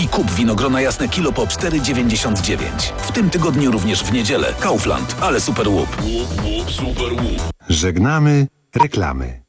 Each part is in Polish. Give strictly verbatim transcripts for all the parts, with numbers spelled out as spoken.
i kup winogrona jasne kilo po cztery dziewięćdziesiąt dziewięć. W tym tygodniu również w niedzielę Kaufland, ale super łup. Łup, łup, super łup. Żegnamy reklamy.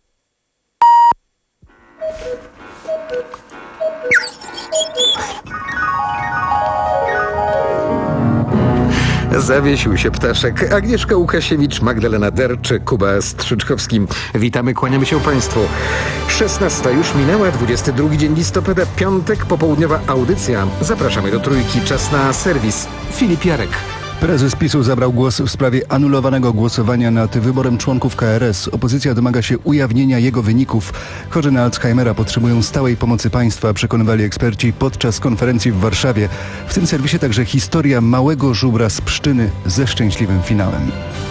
Zawiesił się ptaszek. Agnieszka Łukasiewicz, Magdalena Derczy, Kuba Strzyczkowski. Witamy, kłaniamy się Państwu. szesnasta już minęła, dwudziesty drugi dzień listopada, piątek, popołudniowa audycja. Zapraszamy do Trójki. Czas na serwis. Filip Jarek. Prezes PiSu zabrał głos w sprawie anulowanego głosowania nad wyborem członków K R S. Opozycja domaga się ujawnienia jego wyników. Chorzy na Alzheimera potrzebują stałej pomocy państwa, przekonywali eksperci podczas konferencji w Warszawie. W tym serwisie także historia małego żubra z Pszczyny ze szczęśliwym finałem.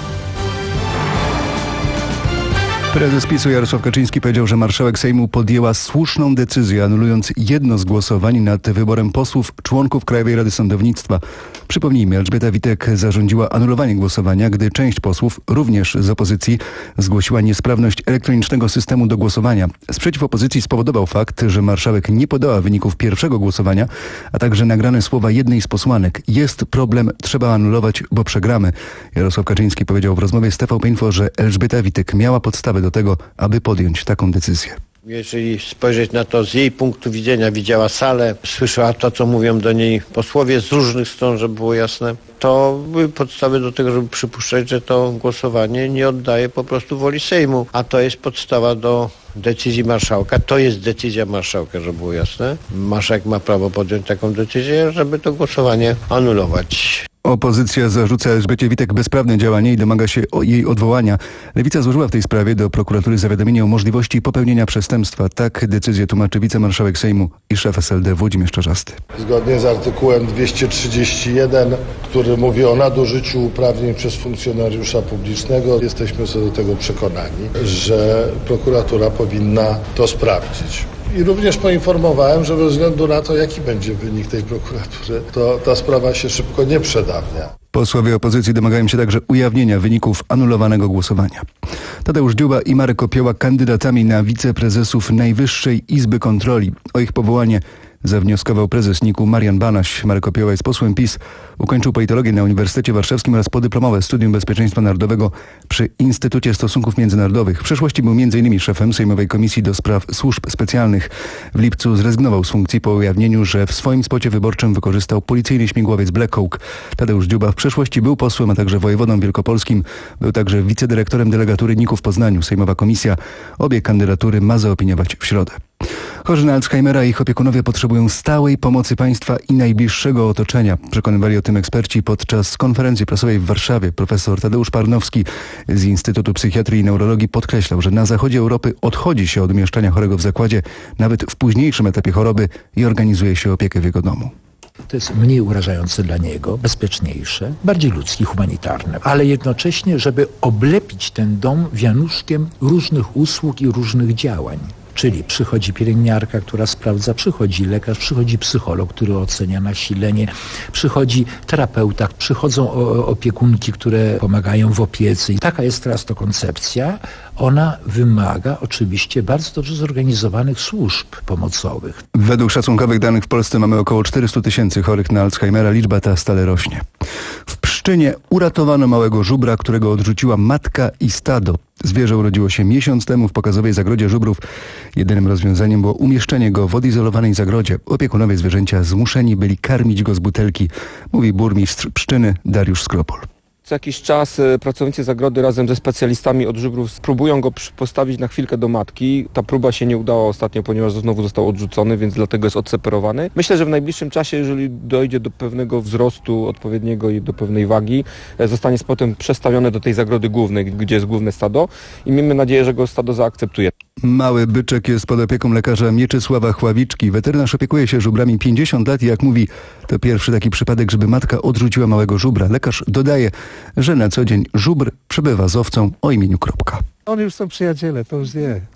Prezes PiSu Jarosław Kaczyński powiedział, że marszałek Sejmu podjęła słuszną decyzję, anulując jedno z głosowań nad wyborem posłów członków Krajowej Rady Sądownictwa. Przypomnijmy, Elżbieta Witek zarządziła anulowanie głosowania, gdy część posłów, również z opozycji, zgłosiła niesprawność elektronicznego systemu do głosowania. Sprzeciw opozycji spowodował fakt, że marszałek nie podała wyników pierwszego głosowania, a także nagrane słowa jednej z posłanek. Jest problem, trzeba anulować, bo przegramy. Jarosław Kaczyński powiedział w rozmowie z T V P Info, że Elżbieta Witek miała podstawę do tego, aby podjąć taką decyzję. Jeżeli spojrzeć na to z jej punktu widzenia, widziała salę, słyszała to, co mówią do niej posłowie z różnych stron, żeby było jasne, to były podstawy do tego, żeby przypuszczać, że to głosowanie nie oddaje po prostu woli Sejmu, a to jest podstawa do decyzji marszałka. To jest decyzja marszałka, żeby było jasne. Marszałek ma prawo podjąć taką decyzję, żeby to głosowanie anulować. Opozycja zarzuca Elżbiecie Witek bezprawne działanie i domaga się jej odwołania. Lewica złożyła w tej sprawie do prokuratury zawiadomienie o możliwości popełnienia przestępstwa. Tak decyzję tłumaczy wicemarszałek Sejmu i szef S L D Włodzimierz Czarzasty. Zgodnie z artykułem dwieście trzydzieści jeden, który mówi o nadużyciu uprawnień przez funkcjonariusza publicznego, jesteśmy co do tego przekonani, że prokuratura powinna to sprawdzić. I również poinformowałem, że bez względu na to, jaki będzie wynik tej prokuratury, to ta sprawa się szybko nie przedawnia. Posłowie opozycji domagają się także ujawnienia wyników anulowanego głosowania. Tadeusz Dziuba i Marek Opieła kandydatami na wiceprezesów Najwyższej Izby Kontroli. O ich powołanie zawnioskował prezes N I K-u Marian Banaś. Marek Opieła jest posłem PiS. Ukończył politologię na Uniwersytecie Warszawskim oraz podyplomowe studium bezpieczeństwa narodowego przy Instytucie Stosunków Międzynarodowych. W przeszłości był między innymi szefem Sejmowej Komisji do Spraw Służb Specjalnych. W lipcu zrezygnował z funkcji po ujawnieniu, że w swoim spocie wyborczym wykorzystał policyjny śmigłowiec Black Hawk. Tadeusz Dziuba w przeszłości był posłem, a także wojewodą wielkopolskim. Był także wicedyrektorem delegatury N I K-u w Poznaniu. Sejmowa Komisja obie kandydatury ma zaopiniować w środę. Chorzy na Alzheimera i ich opiekunowie potrzebują stałej pomocy państwa i najbliższego otoczenia. Przekonywali o tym eksperci podczas konferencji prasowej w Warszawie. Profesor Tadeusz Parnowski z Instytutu Psychiatrii i Neurologii podkreślał, że na zachodzie Europy odchodzi się od umieszczania chorego w zakładzie, nawet w późniejszym etapie choroby i organizuje się opiekę w jego domu. To jest mniej urażające dla niego, bezpieczniejsze, bardziej ludzkie, humanitarne, ale jednocześnie, żeby oblepić ten dom wianuszkiem różnych usług i różnych działań. Czyli przychodzi pielęgniarka, która sprawdza, przychodzi lekarz, przychodzi psycholog, który ocenia nasilenie, przychodzi terapeuta, przychodzą opiekunki, które pomagają w opiece. I taka jest teraz to koncepcja. Ona wymaga oczywiście bardzo dobrze zorganizowanych służb pomocowych. Według szacunkowych danych w Polsce mamy około czterysta tysięcy chorych na Alzheimera. Liczba ta stale rośnie. W Pszczynie uratowano małego żubra, którego odrzuciła matka i stado. Zwierzę urodziło się miesiąc temu w pokazowej zagrodzie żubrów. Jedynym rozwiązaniem było umieszczenie go w odizolowanej zagrodzie. Opiekunowie zwierzęcia zmuszeni byli karmić go z butelki, mówi burmistrz Pszczyny Dariusz Skropol. Co jakiś czas pracownicy zagrody razem ze specjalistami od żubrów spróbują go postawić na chwilkę do matki. Ta próba się nie udała ostatnio, ponieważ znowu został odrzucony, więc dlatego jest odseparowany. Myślę, że w najbliższym czasie, jeżeli dojdzie do pewnego wzrostu odpowiedniego i do pewnej wagi, zostanie potem przestawiony do tej zagrody głównej, gdzie jest główne stado i miejmy nadzieję, że go stado zaakceptuje. Mały byczek jest pod opieką lekarza Mieczysława Chławiczki. Weterynarz opiekuje się żubrami pięćdziesiąt lat i jak mówi, to pierwszy taki przypadek, żeby matka odrzuciła małego żubra. Lekarz dodaje, że na co dzień żubr przebywa z owcą o imieniu Kropka. Oni już są przyjaciele, to już nie.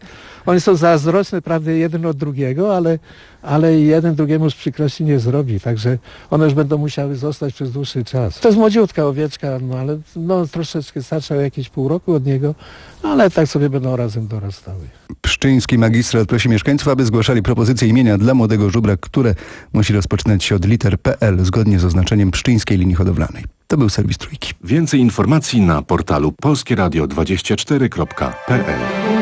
Oni są zazdrosne, prawda, jeden od drugiego, ale, ale jeden drugiemu z przykrości nie zrobi, także one już będą musiały zostać przez dłuższy czas. To jest młodziutka owieczka, no ale no, troszeczkę starsza o jakieś pół roku od niego, ale tak sobie będą razem dorastały. Pszczyński magistrat prosi mieszkańców, aby zgłaszali propozycje imienia dla młodego żubra, które musi rozpoczynać się od liter P L zgodnie z oznaczeniem pszczyńskiej linii hodowlanej. To był serwis Trójki. Więcej informacji na portalu polskie radio dwadzieścia cztery kropka p l.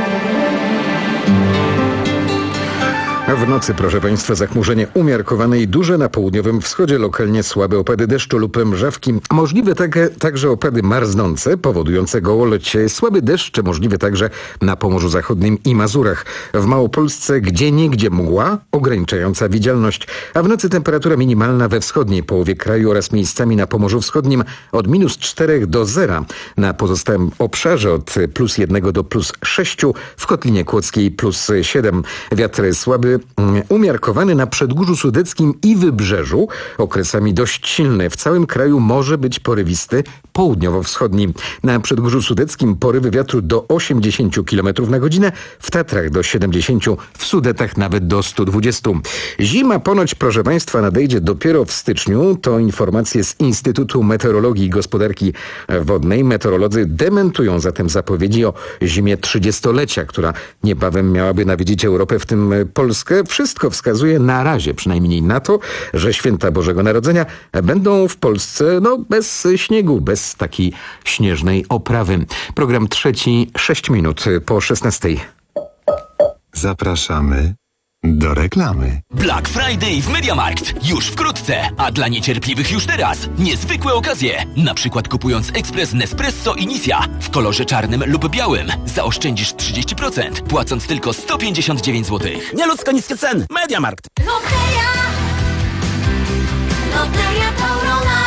W nocy, proszę Państwa, zachmurzenie umiarkowane i duże na południowym wschodzie, lokalnie słabe opady deszczu lub mrzawki. Możliwe tak, także opady marznące, powodujące gołolecie. Słaby deszcz możliwy także na Pomorzu Zachodnim i Mazurach. W Małopolsce gdzieniegdzie mgła, ograniczająca widzialność. A w nocy temperatura minimalna we wschodniej połowie kraju oraz miejscami na Pomorzu Wschodnim od minus czterech do zera. Na pozostałym obszarze od plus jednego do plus sześciu, w Kotlinie Kłodzkiej plus siedem. Wiatr słaby, umiarkowany na Przedgórzu Sudeckim i Wybrzeżu, okresami dość silny. W całym kraju może być porywisty, południowo-wschodni. Na Przedgórzu Sudeckim porywy wiatru do osiemdziesięciu kilometrów na godzinę, w Tatrach do siedemdziesięciu, w Sudetach nawet do stu dwudziestu. Zima ponoć, proszę Państwa, nadejdzie dopiero w styczniu. To informacje z Instytutu Meteorologii i Gospodarki Wodnej. Meteorolodzy dementują zatem zapowiedzi o zimie trzydziestolecia, która niebawem miałaby nawiedzić Europę, w tym Polskę. Wszystko wskazuje na razie przynajmniej na to, że święta Bożego Narodzenia będą w Polsce no bez śniegu, bez takiej śnieżnej oprawy. Program trzeci, sześć minut po szesnastej. Zapraszamy do reklamy. Black Friday w MediaMarkt. Już wkrótce, a dla niecierpliwych już teraz. Niezwykłe okazje. Na przykład kupując ekspres Nespresso Initia w kolorze czarnym lub białym zaoszczędzisz trzydzieści procent, płacąc tylko sto pięćdziesiąt dziewięć złotych. Nieludzko niskie ceny. MediaMarkt. Loteria. Loteria Taurona.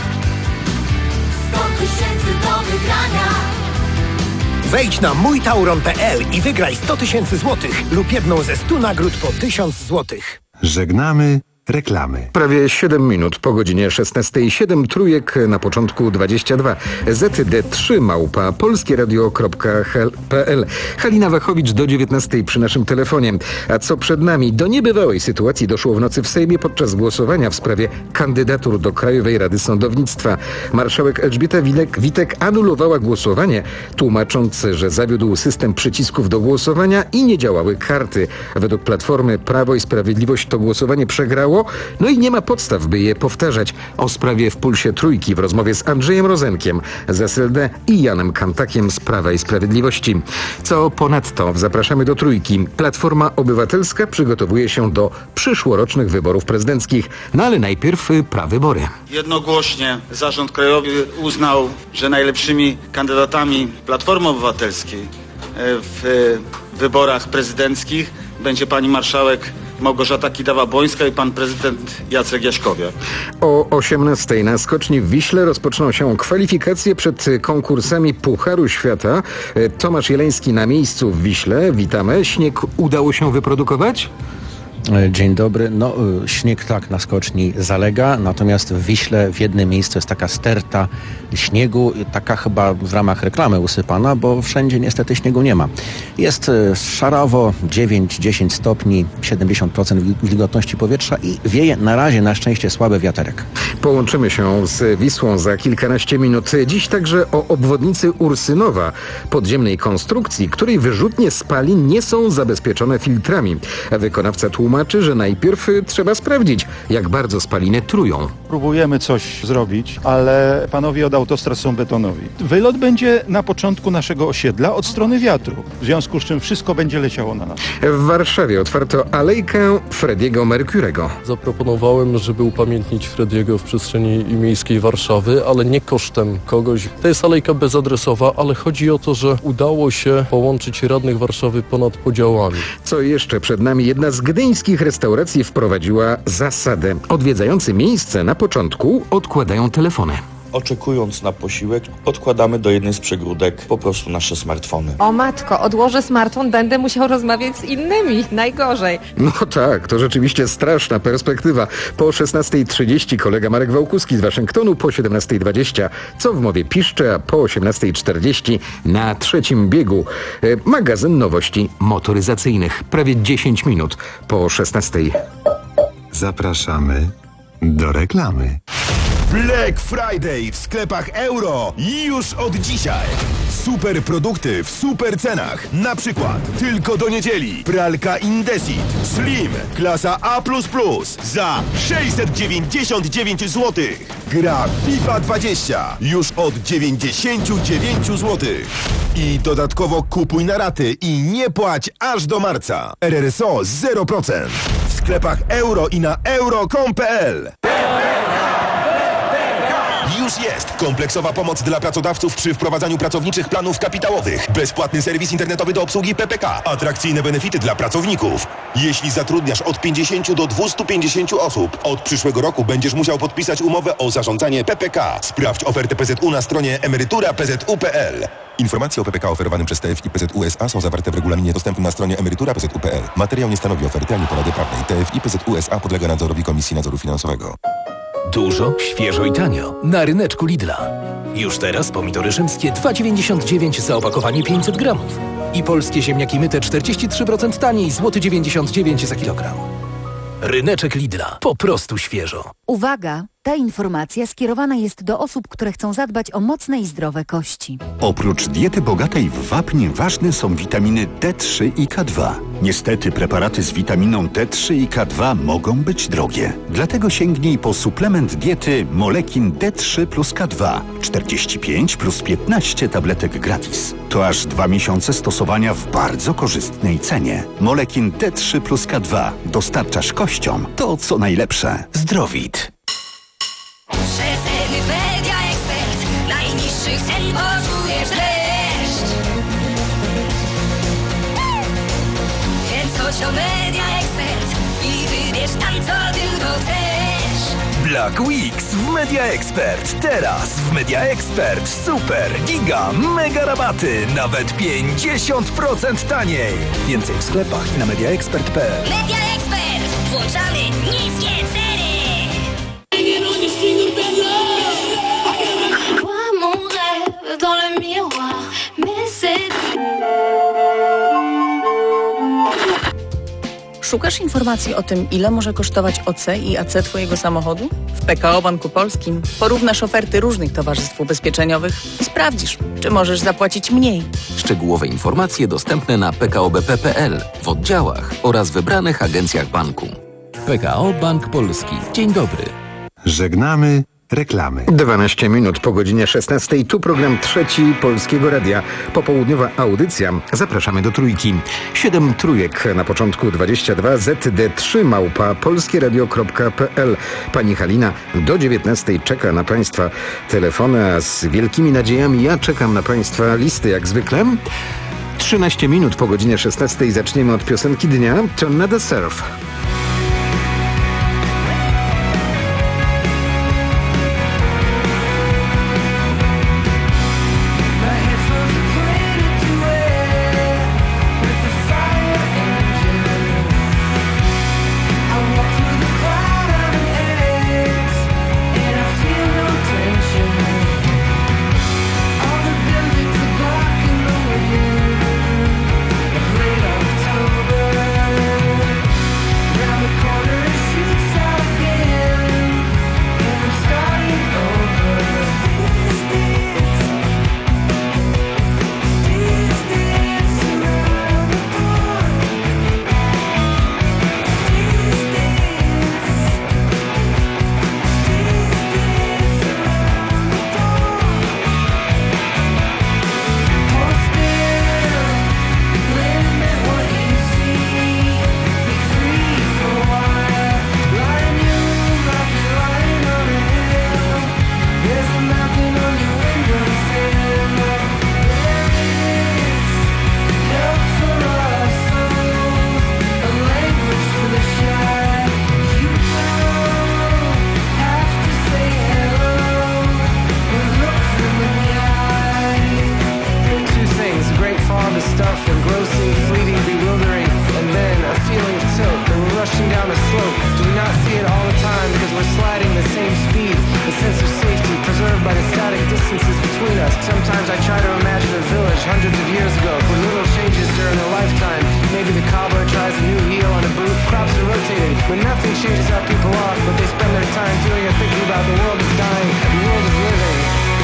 sto tysięcy do wygrania. Wejdź na mój tauron kropka p l i wygraj sto tysięcy złotych lub jedną ze stu nagród po tysiąc złotych. Żegnamy reklamy. Prawie siedem minut po godzinie szesnastej. siedem trójek na początku dwadzieścia dwa. Z D trzy małpa polskieradio kropka p l. Halina Wachowicz do dziewiętnastej przy naszym telefonie. A co przed nami? Do niebywałej sytuacji doszło w nocy w Sejmie podczas głosowania w sprawie kandydatur do Krajowej Rady Sądownictwa. Marszałek Elżbieta Witek, Witek anulowała głosowanie, tłumacząc, że zawiódł system przycisków do głosowania i nie działały karty. Według Platformy Prawo i Sprawiedliwość to głosowanie przegrało, no i nie ma podstaw, by je powtarzać. O sprawie w Pulsie Trójki w rozmowie z Andrzejem Rozenkiem z S L D i Janem Kantakiem z Prawa i Sprawiedliwości. Co ponadto zapraszamy do Trójki. Platforma Obywatelska przygotowuje się do przyszłorocznych wyborów prezydenckich. No ale najpierw prawybory. Jednogłośnie Zarząd Krajowy uznał, że najlepszymi kandydatami Platformy Obywatelskiej w wyborach prezydenckich będzie pani marszałek Małgorzata Kidawa-Błońska i pan prezydent Jacek Jaśkowiak. O osiemnastej na skoczni w Wiśle rozpoczną się kwalifikacje przed konkursami Pucharu Świata. Tomasz Jeleński na miejscu w Wiśle. Witamy. Śnieg udało się wyprodukować? Dzień dobry. No, śnieg tak na skoczni zalega, natomiast w Wiśle w jednym miejscu jest taka sterta śniegu, taka chyba w ramach reklamy usypana, bo wszędzie niestety śniegu nie ma. Jest szarawo, dziewięć do dziesięciu stopni, siedemdziesiąt procent wilgotności powietrza i wieje na razie na szczęście słaby wiaterek. Połączymy się z Wisłą za kilkanaście minut. Dziś także o obwodnicy Ursynowa, podziemnej konstrukcji, której wyrzutnie spalin nie są zabezpieczone filtrami. Wykonawca tłumaczy, że najpierw trzeba sprawdzić, jak bardzo spaliny trują. Próbujemy coś zrobić, ale panowie od autostrad są betonowi. Wylot będzie na początku naszego osiedla od strony wiatru, w związku z czym wszystko będzie leciało na nas. W Warszawie otwarto alejkę Frediego Mercurego. Zaproponowałem, żeby upamiętnić Frediego w przestrzeni miejskiej Warszawy, ale nie kosztem kogoś. To jest alejka bezadresowa, ale chodzi o to, że udało się połączyć radnych Warszawy ponad podziałami. Co jeszcze przed nami? Jedna z gdyńskich restauracji wprowadziła zasadę. Odwiedzający miejsce na początku odkładają telefony. oczekując na posiłek, odkładamy do jednej z przegródek po prostu nasze smartfony. O matko, odłożę smartfon, będę musiał rozmawiać z innymi. Najgorzej. No tak, to rzeczywiście straszna perspektywa. Po szesnastej trzydzieści kolega Marek Wałkuski z Waszyngtonu, po siedemnastej dwadzieścia co w mowie piszcze, a po osiemnastej czterdzieści na trzecim biegu e, magazyn nowości motoryzacyjnych. Prawie dziesięć minut po szesnastej. Zapraszamy do reklamy. Black Friday w sklepach Euro już od dzisiaj. Super produkty w super cenach. Na przykład tylko do niedzieli pralka Indesit Slim klasa A plus plus za sześćset dziewięćdziesiąt dziewięć złotych. Gra FIFA dwadzieścia już od dziewięćdziesiąt dziewięć złotych. I dodatkowo kupuj na raty i nie płać aż do marca. R R S O zero procent. W sklepach Euro i na euro kropka com kropka p l. Już jest kompleksowa pomoc dla pracodawców przy wprowadzaniu pracowniczych planów kapitałowych. Bezpłatny serwis internetowy do obsługi P P K. Atrakcyjne benefity dla pracowników. Jeśli zatrudniasz od pięćdziesięciu do dwustu pięćdziesięciu osób, od przyszłego roku będziesz musiał podpisać umowę o zarządzanie P P K. Sprawdź ofertę P Z U na stronie emerytura kropka p z u kropka p l. Informacje o P P K oferowanym przez T F I P Z U S A są zawarte w regulaminie dostępnym na stronie emerytura kropka p z u kropka p l. Materiał nie stanowi oferty ani porady prawnej. T F I P Z U S A podlega nadzorowi Komisji Nadzoru Finansowego. Dużo, świeżo i tanio. Na ryneczku Lidla. Już teraz pomidory rzymskie dwa dziewięćdziesiąt dziewięć za opakowanie pięćset gramów. I polskie ziemniaki myte czterdzieści trzy procent taniej, złoty dziewięćdziesiąt dziewięć za kilogram. Ryneczek Lidla. Po prostu świeżo. Uwaga! Ta informacja skierowana jest do osób, które chcą zadbać o mocne i zdrowe kości. Oprócz diety bogatej w wapń ważne są witaminy D trzy i K dwa. Niestety preparaty z witaminą D trzy i K dwa mogą być drogie. Dlatego sięgnij po suplement diety Molekin D trzy plus K dwa. czterdzieści pięć plus piętnaście tabletek gratis. To aż dwa miesiące stosowania w bardzo korzystnej cenie. Molekin D trzy plus K dwa. Dostarczasz kościom to, co najlepsze. Zdrowit. Przeceny Media Expert. Najniższych cen poczujesz dreszcz. Więc chodź do Media Expert i wybierz tam, co tylko chcesz. Black Weeks w Media Expert. Teraz w Media Expert super, giga, mega rabaty. Nawet pięćdziesiąt procent taniej. Więcej w sklepach i na mediaexpert kropka p l. Media Expert. Włączamy niskie ceny. Dans le miroir, mais c'est... Szukasz informacji o tym, ile może kosztować O C i A C twojego samochodu? W P K O Banku Polskim porównasz oferty różnych towarzystw ubezpieczeniowych i sprawdzisz, czy możesz zapłacić mniej. Szczegółowe informacje dostępne na p k o b p kropka p l, w oddziałach oraz wybranych agencjach banku. P K O Bank Polski. Dzień dobry. Żegnamy reklamy. dwanaście minut po godzinie szesnastej. Tu program trzeci Polskiego Radia. Popołudniowa audycja. Zapraszamy do trójki. Siedem trójek na początku dwadzieścia dwa Z D trzy małpa polskieradio kropka p l. Pani Halina do dziewiętnastej czeka na Państwa telefony, a z wielkimi nadziejami ja czekam na Państwa listy jak zwykle. trzynaście minut po godzinie szesnastej zaczniemy od piosenki dnia Tornado Surf. sense of safety preserved by the static distances between us. Sometimes I try to imagine a village hundreds of years ago where little changes during a lifetime. Maybe the cobbler tries a new heel on a boot, crops are rotated, but nothing changes how people are. But they spend their time doing it, thinking about the world is dying, the world is living.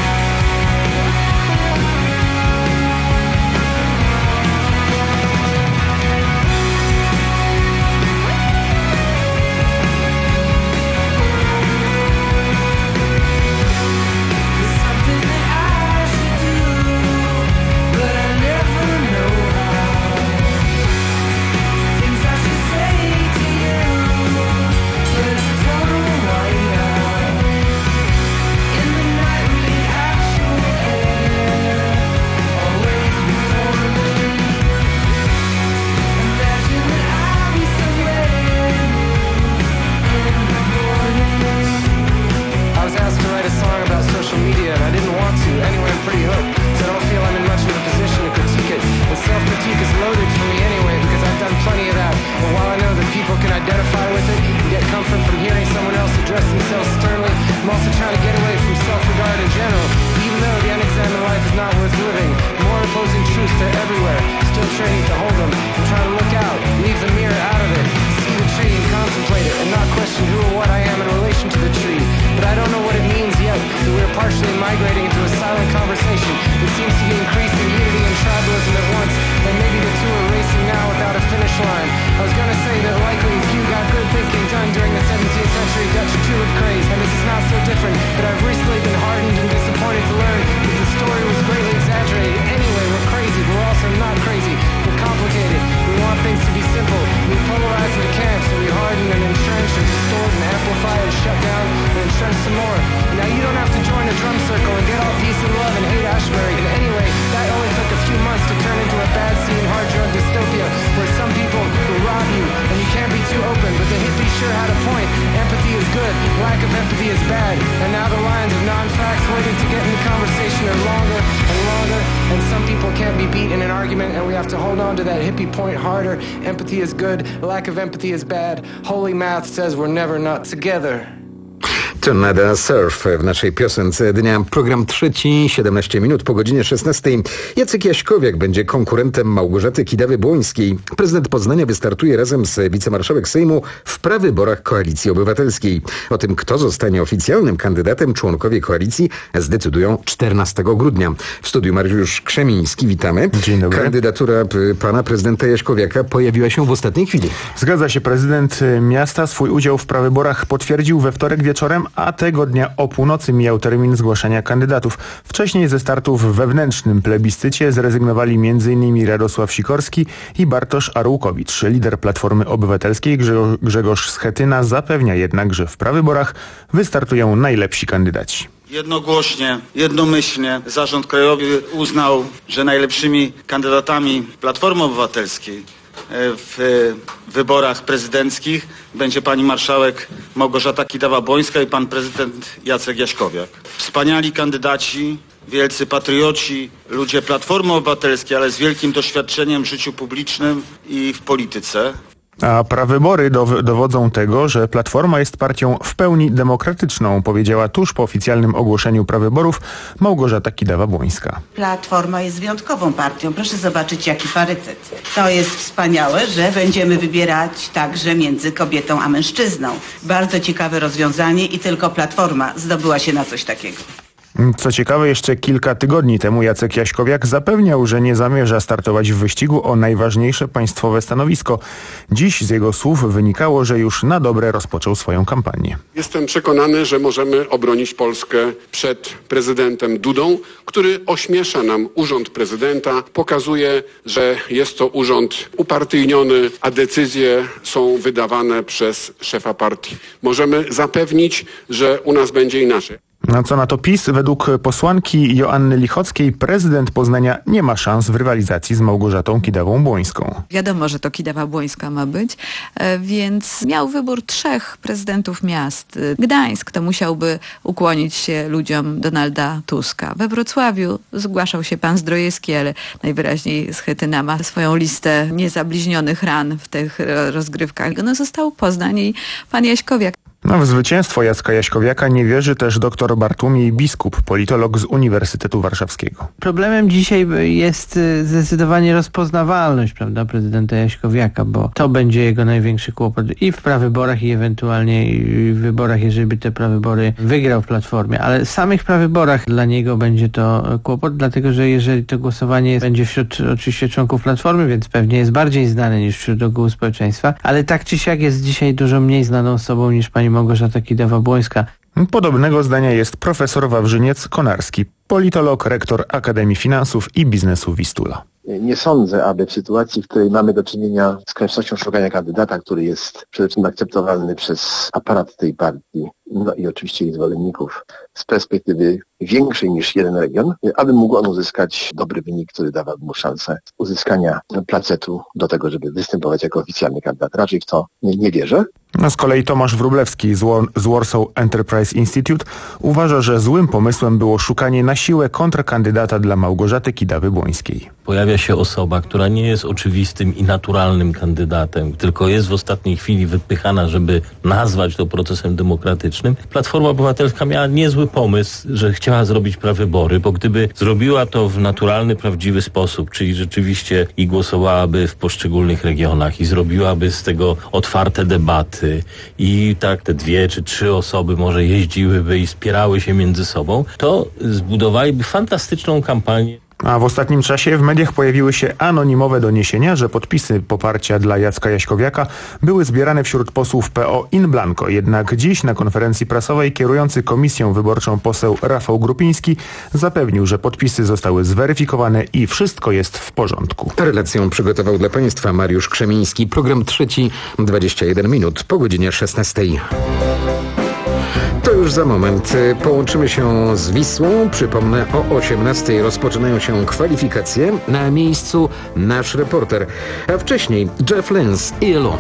Lack of empathy is bad. Holy math says we're never not together. Tornado Surf w naszej piosence dnia. Program trzeci, siedemnaście minut po godzinie szesnastej. Jacek Jaśkowiak będzie konkurentem Małgorzaty Kidawy-Błońskiej. Prezydent Poznania wystartuje razem z wicemarszałek Sejmu w prawyborach Koalicji Obywatelskiej. O tym, kto zostanie oficjalnym kandydatem, członkowie koalicji zdecydują czternastego grudnia. W studiu Mariusz Krzemiński, witamy. Dzień dobry. Kandydatura p- pana prezydenta Jaśkowiaka pojawiła się w ostatniej chwili. Zgadza się, prezydent miasta swój udział w prawyborach potwierdził we wtorek wieczorem, a tego dnia o północy mijał termin zgłaszania kandydatów. Wcześniej ze startu w wewnętrznym plebiscycie zrezygnowali między innymi Radosław Sikorski i Bartosz Arłukowicz. Lider Platformy Obywatelskiej Grze- Grzegorz Schetyna zapewnia jednak, że w prawyborach wystartują najlepsi kandydaci. Jednogłośnie, jednomyślnie Zarząd Krajowy uznał, że najlepszymi kandydatami Platformy Obywatelskiej w wyborach prezydenckich będzie pani marszałek Małgorzata Kidawa-Błońska i pan prezydent Jacek Jaśkowiak. Wspaniali kandydaci, wielcy patrioci, ludzie Platformy Obywatelskiej, ale z wielkim doświadczeniem w życiu publicznym i w polityce. A prawybory dow- dowodzą tego, że Platforma jest partią w pełni demokratyczną, powiedziała tuż po oficjalnym ogłoszeniu prawyborów Małgorzata Kidawa-Błońska. Platforma jest wyjątkową partią. Proszę zobaczyć, jaki parytet. To jest wspaniałe, że będziemy wybierać także między kobietą a mężczyzną. Bardzo ciekawe rozwiązanie i tylko Platforma zdobyła się na coś takiego. Co ciekawe, jeszcze kilka tygodni temu Jacek Jaśkowiak zapewniał, że nie zamierza startować w wyścigu o najważniejsze państwowe stanowisko. Dziś z jego słów wynikało, że już na dobre rozpoczął swoją kampanię. Jestem przekonany, że możemy obronić Polskę przed prezydentem Dudą, który ośmiesza nam urząd prezydenta, pokazuje, że jest to urząd upartyjniony, a decyzje są wydawane przez szefa partii. Możemy zapewnić, że u nas będzie inaczej. Na co na to PiS? Według posłanki Joanny Lichockiej prezydent Poznania nie ma szans w rywalizacji z Małgorzatą Kidawą-Błońską. Wiadomo, że to Kidawa-Błońska ma być, więc miał wybór trzech prezydentów miast. Gdańsk to musiałby ukłonić się ludziom Donalda Tuska. We Wrocławiu zgłaszał się pan Zdrojewski, ale najwyraźniej Schetyna ma swoją listę niezabliźnionych ran w tych rozgrywkach. No został Poznań i pan Jaśkowiak. No, w zwycięstwo Jacka Jaśkowiaka nie wierzy też dr Bartłomiej Biskup, politolog z Uniwersytetu Warszawskiego. Problemem dzisiaj jest zdecydowanie rozpoznawalność, prawda, prezydenta Jaśkowiaka, bo to będzie jego największy kłopot i w prawyborach, i ewentualnie w wyborach, jeżeli by te prawybory wygrał w Platformie. Ale w samych prawyborach dla niego będzie to kłopot, dlatego że jeżeli to głosowanie będzie wśród oczywiście członków Platformy, więc pewnie jest bardziej znane niż wśród ogółu społeczeństwa, ale tak czy siak jest dzisiaj dużo mniej znaną osobą niż pani Małgorzata Kidawa-Błońska. Podobnego zdania jest profesor Wawrzyniec-Konarski, politolog, rektor Akademii Finansów i Biznesu Wistula. Nie sądzę, aby w sytuacji, w której mamy do czynienia z koniecznością szukania kandydata, który jest przede wszystkim akceptowalny przez aparat tej partii, no i oczywiście jej zwolenników z perspektywy większej niż jeden region, aby mógł on uzyskać dobry wynik, który dawałby mu szansę uzyskania placetu do tego, żeby występować jako oficjalny kandydat. Raczej w to nie, nie wierzę. No z kolei Tomasz Wróblewski z, War- z Warsaw Enterprise Institute uważa, że złym pomysłem było szukanie na siłę kontrkandydata dla Małgorzaty Kidawy-Błońskiej. Pojawia się osoba, która nie jest oczywistym i naturalnym kandydatem, tylko jest w ostatniej chwili wypychana, żeby nazwać to procesem demokratycznym. Platforma Obywatelska miała niezły pomysł, że chciała zrobić prawybory, bo gdyby zrobiła to w naturalny, prawdziwy sposób, czyli rzeczywiście i głosowałaby w poszczególnych regionach i zrobiłaby z tego otwarte debaty i tak te dwie czy trzy osoby może jeździłyby i spierały się między sobą, to zbudowaliby fantastyczną kampanię. A w ostatnim czasie w mediach pojawiły się anonimowe doniesienia, że podpisy poparcia dla Jacka Jaśkowiaka były zbierane wśród posłów P O in blanco. Jednak dziś na konferencji prasowej kierujący komisją wyborczą poseł Rafał Grupiński zapewnił, że podpisy zostały zweryfikowane i wszystko jest w porządku. Relację przygotował dla Państwa Mariusz Krzemiński. Program trzeci, dwadzieścia jeden minut po godzinie szesnastej. To już za moment. Połączymy się z Wisłą. Przypomnę, o osiemnastej rozpoczynają się kwalifikacje. Na miejscu nasz reporter. A wcześniej Jeff Lynne i Elo.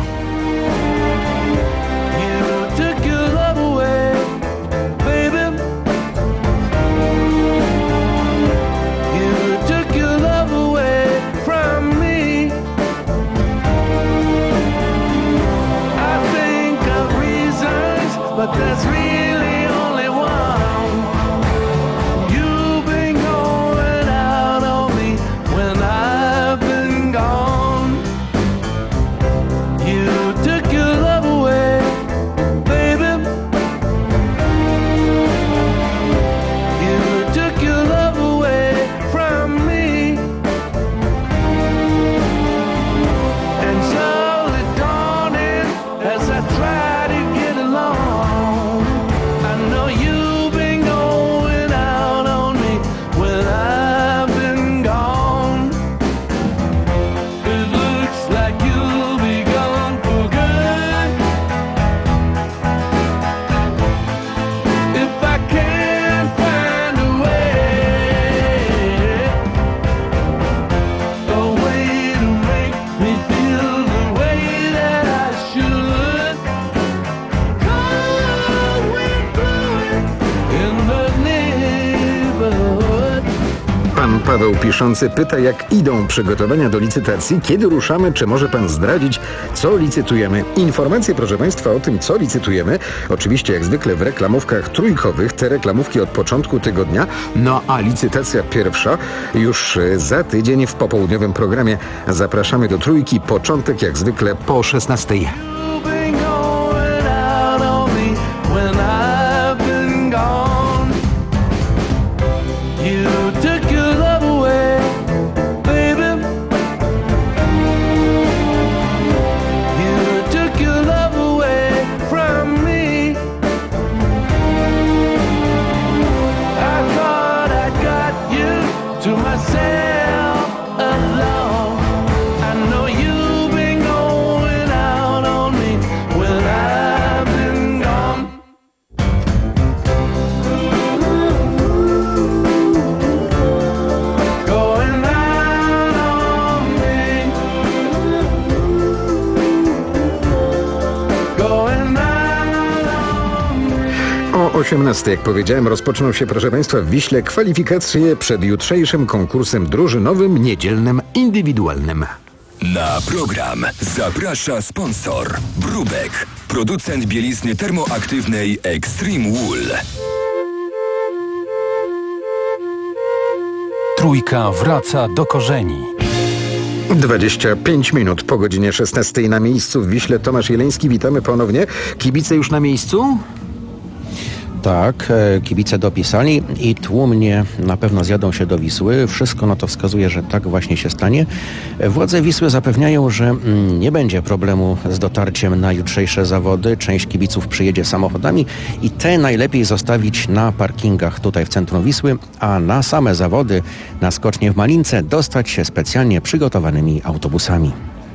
Paweł Piszący pyta, jak idą przygotowania do licytacji, kiedy ruszamy, czy może pan zdradzić, co licytujemy. Informacje, proszę państwa, o tym, co licytujemy, oczywiście jak zwykle w reklamówkach trójkowych, te reklamówki od początku tygodnia, no a licytacja pierwsza już za tydzień w popołudniowym programie. Zapraszamy do trójki, początek jak zwykle po szesnastej. O osiemnastej, jak powiedziałem, rozpoczną się, proszę państwa, w Wiśle kwalifikacje przed jutrzejszym konkursem drużynowym, niedzielnym, indywidualnym. Na program zaprasza sponsor Brubek, producent bielizny termoaktywnej Extreme Wool. Trójka wraca do korzeni. dwadzieścia pięć minut po godzinie szesnastej na miejscu w Wiśle. Tomasz Jeleński, witamy ponownie. Kibice już na miejscu? Tak, kibice dopisali i tłumnie na pewno zjadą się do Wisły. Wszystko na to wskazuje, że tak właśnie się stanie. Władze Wisły zapewniają, że nie będzie problemu z dotarciem na jutrzejsze zawody. Część kibiców przyjedzie samochodami i te najlepiej zostawić na parkingach tutaj w centrum Wisły, a na same zawody na skocznie w Malince dostać się specjalnie przygotowanymi autobusami.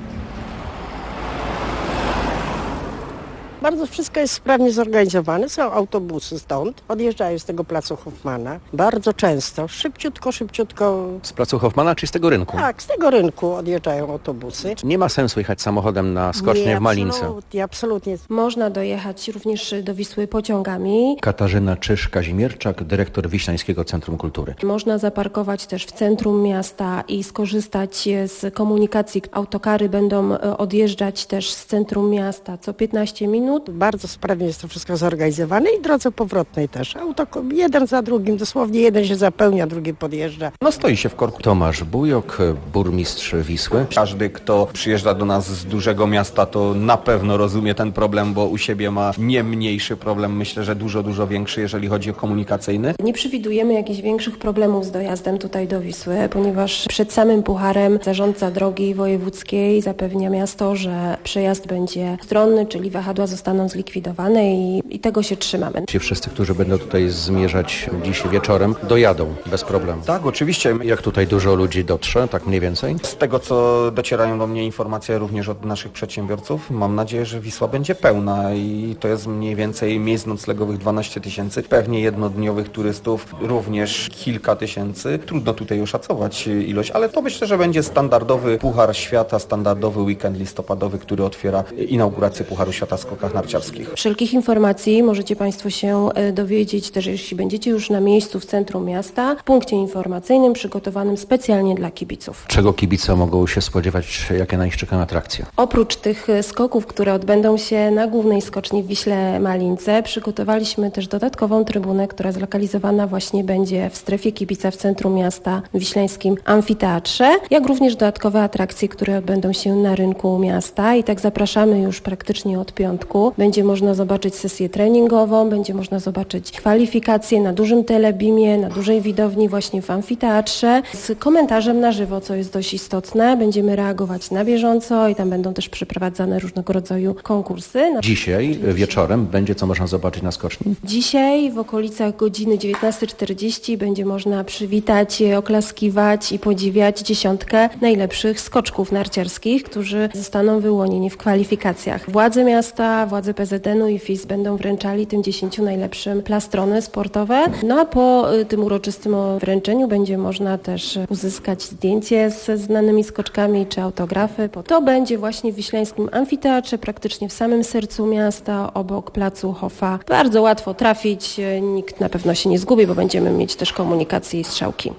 Bardzo wszystko jest sprawnie zorganizowane. Są autobusy stąd, odjeżdżają z tego placu Hoffmana. Bardzo często, szybciutko, szybciutko. Z placu Hoffmana czy z tego rynku? Tak, z tego rynku odjeżdżają autobusy. Nie ma sensu jechać samochodem na skocznie Nie, w Malince. Absolutnie, absolutnie. Można dojechać również do Wisły pociągami. Katarzyna Czyż-Kazimierczak, dyrektor Wiślańskiego Centrum Kultury. Można zaparkować też w centrum miasta i skorzystać z komunikacji. Autokary będą odjeżdżać też z centrum miasta co piętnaście minut. Bardzo sprawnie jest to wszystko zorganizowane i drodze powrotnej też. Auto jeden za drugim, dosłownie jeden się zapełnia, drugi podjeżdża. No stoi się w korku. Tomasz Bujok, burmistrz Wisły. Każdy, kto przyjeżdża do nas z dużego miasta, to na pewno rozumie ten problem, bo u siebie ma nie mniejszy problem, myślę, że dużo, dużo większy, jeżeli chodzi o komunikacyjny. Nie przewidujemy jakichś większych problemów z dojazdem tutaj do Wisły, ponieważ przed samym pucharem zarządca drogi wojewódzkiej zapewnia miasto, że przejazd będzie stronny, czyli wahadła zostaną zlikwidowane i, i tego się trzymamy. Ci wszyscy, którzy będą tutaj zmierzać dziś wieczorem, dojadą bez problemu. Tak, oczywiście. Jak tutaj dużo ludzi dotrze, tak mniej więcej? Z tego, co docierają do mnie informacje również od naszych przedsiębiorców, mam nadzieję, że Wisła będzie pełna i to jest mniej więcej miejsc noclegowych dwanaście tysięcy, pewnie jednodniowych turystów również kilka tysięcy. Trudno tutaj oszacować ilość, ale to myślę, że będzie standardowy Puchar Świata, standardowy weekend listopadowy, który otwiera inaugurację Pucharu Świata w skokach narciarskich. Wszelkich informacji możecie Państwo się dowiedzieć też, jeśli będziecie już na miejscu w centrum miasta, w punkcie informacyjnym przygotowanym specjalnie dla kibiców. Czego kibice mogą się spodziewać, jakie na nich czekają atrakcje? Oprócz tych skoków, które odbędą się na głównej skoczni w Wiśle Malince, przygotowaliśmy też dodatkową trybunę, która zlokalizowana właśnie będzie w strefie kibica w centrum miasta w wiślańskim amfiteatrze, jak również dodatkowe atrakcje, które odbędą się na rynku miasta i tak zapraszamy już praktycznie od piątku. Będzie można zobaczyć sesję treningową, będzie można zobaczyć kwalifikacje na dużym telebimie, na dużej widowni właśnie w amfiteatrze z komentarzem na żywo, co jest dość istotne. Będziemy reagować na bieżąco i tam będą też przeprowadzane różnego rodzaju konkursy. Dzisiaj wieczorem będzie co można zobaczyć na skoczni? Dzisiaj w okolicach godziny dziewiętnasta czterdzieści będzie można przywitać, oklaskiwać i podziwiać dziesiątkę najlepszych skoczków narciarskich, którzy zostaną wyłonieni w kwalifikacjach. Władze miasta, władze P Z N u i F I S będą wręczali tym dziesięciu najlepszym plastrony sportowe. No a po tym uroczystym wręczeniu będzie można też uzyskać zdjęcie z znanymi skoczkami czy autografy. To będzie właśnie w wiślańskim amfiteatrze, praktycznie w samym sercu miasta, obok placu Hoffa. Bardzo łatwo trafić, nikt na pewno się nie zgubi, bo będziemy mieć też komunikację i strzałki.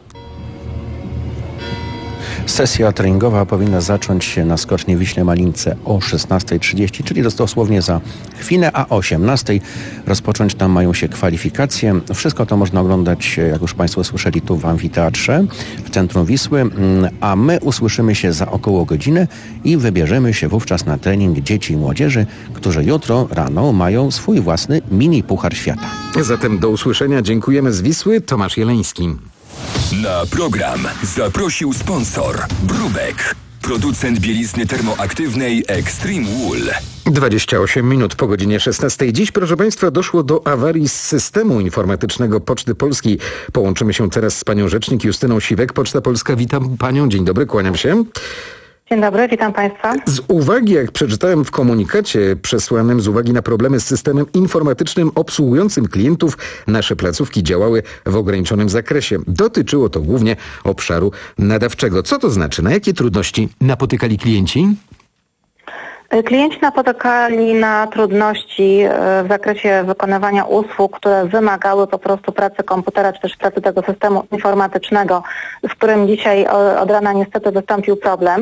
Sesja treningowa powinna zacząć się na skoczni Wiśle Malince o szesnasta trzydzieści, czyli dosłownie za chwilę, a o osiemnastej rozpocząć tam mają się kwalifikacje. Wszystko to można oglądać, jak już Państwo słyszeli, tu w amfiteatrze, w centrum Wisły, a my usłyszymy się za około godzinę i wybierzemy się wówczas na trening dzieci i młodzieży, którzy jutro rano mają swój własny mini Puchar Świata. Zatem do usłyszenia. Dziękujemy z Wisły. Tomasz Jeleński. Na program zaprosił sponsor Brubek, producent bielizny termoaktywnej Extreme Wool. dwadzieścia osiem minut po godzinie szesnastej. Dziś, proszę Państwa, doszło do awarii z systemu informatycznego Poczty Polskiej. Połączymy się teraz z panią rzecznik Justyną Siwek. Poczta Polska, witam panią. Dzień dobry, kłaniam się. Dzień dobry, witam Państwa. Z uwagi, jak przeczytałem w komunikacie przesłanym, z uwagi na problemy z systemem informatycznym obsługującym klientów, nasze placówki działały w ograniczonym zakresie. Dotyczyło to głównie obszaru nadawczego. Co to znaczy? Na jakie trudności napotykali klienci? Klienci napotykali na trudności w zakresie wykonywania usług, które wymagały po prostu pracy komputera, czy też pracy tego systemu informatycznego, z którym dzisiaj od rana niestety wystąpił problem.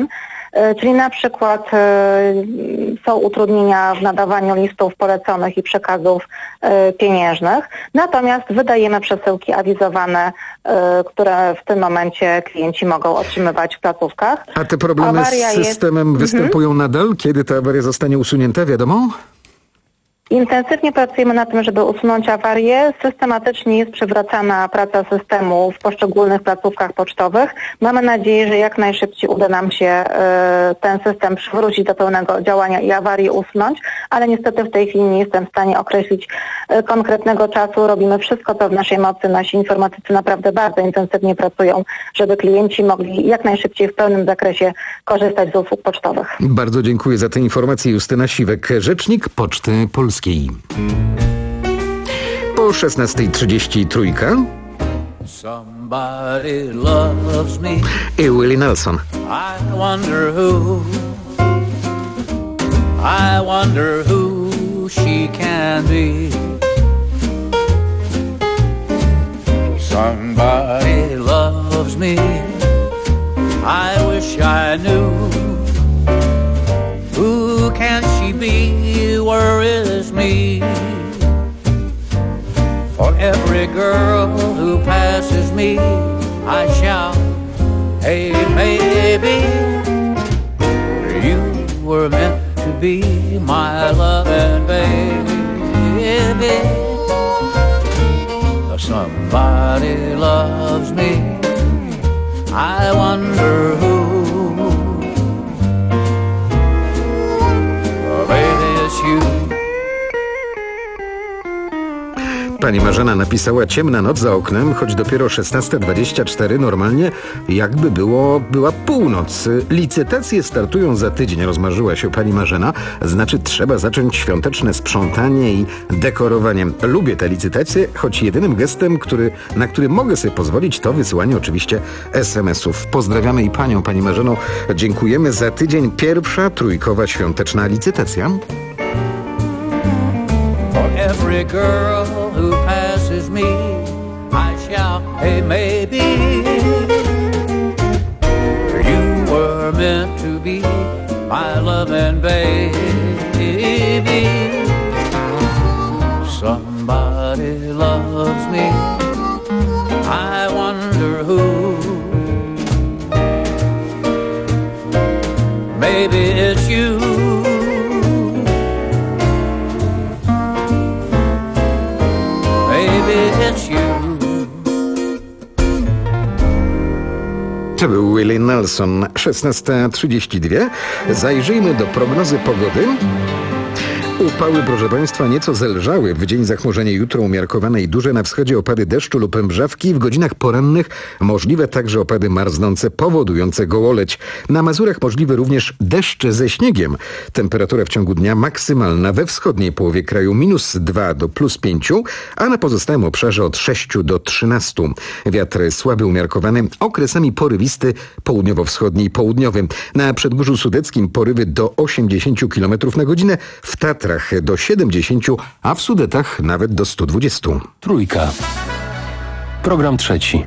czyli na przykład są utrudnienia w nadawaniu listów poleconych i przekazów pieniężnych, natomiast wydajemy przesyłki awizowane, które w tym momencie klienci mogą otrzymywać w placówkach. A te problemy Awaria z systemem jest... występują mhm. nadal? Kiedy ta awaria zostanie usunięta, wiadomo? Intensywnie pracujemy nad tym, żeby usunąć awarię. Systematycznie jest przywracana praca systemu w poszczególnych placówkach pocztowych. Mamy nadzieję, że jak najszybciej uda nam się y, ten system przywrócić do pełnego działania i awarię usunąć, ale niestety w tej chwili nie jestem w stanie określić y, konkretnego czasu. Robimy wszystko, co w naszej mocy. Nasi informatycy naprawdę bardzo intensywnie pracują, żeby klienci mogli jak najszybciej w pełnym zakresie korzystać z usług pocztowych. Bardzo dziękuję za te informacje. Justyna Siwek, rzecznik Poczty Polskiej. Po szesnastej trzydzieści trójka Somebody loves me. I Willie Nelson. I wonder who I wonder who she can be. Somebody loves me. I wish I knew. Who can she be? Where is me? For every girl who passes me, I shout, hey baby, you were meant to be my love and baby. Somebody loves me. I wonder who. Pani Marzena napisała: ciemna noc za oknem, choć dopiero szesnasta dwadzieścia cztery, normalnie jakby było, była północ. Licytacje startują za tydzień, rozmarzyła się pani Marzena. Znaczy trzeba zacząć świąteczne sprzątanie i dekorowanie. Lubię te licytacje, choć jedynym gestem, który, na który mogę sobie pozwolić, to wysyłanie oczywiście es em esów. Pozdrawiamy i panią, pani Marzeno. Dziękujemy. Za tydzień pierwsza trójkowa świąteczna licytacja. Every girl who passes me, I shout, hey maybe, you were meant to be my love and baby. Somebody loves me, I wonder who. Maybe it's you. To był Willie Nelson. szesnasta trzydzieści dwa. Zajrzyjmy do prognozy pogody. Upały, proszę państwa, nieco zelżały. W dzień zachmurzenie jutro umiarkowane i duże, na wschodzie opady deszczu lub mrzawki. W godzinach porannych możliwe także opady marznące, powodujące gołoleć. Na Mazurach możliwy również deszcz ze śniegiem. Temperatura w ciągu dnia maksymalna we wschodniej połowie kraju minus dwa do plus pięć, a na pozostałym obszarze od sześciu do trzynastu. Wiatr słaby, umiarkowany, okresami porywisty, południowo-wschodni i południowy. Na Przedgórzu Sudeckim porywy do osiemdziesięciu kilometrów na godzinę, w Tatrach do siedemdziesięciu, a w Sudetach nawet do stu dwudziestu. Trójka. Program trzeci.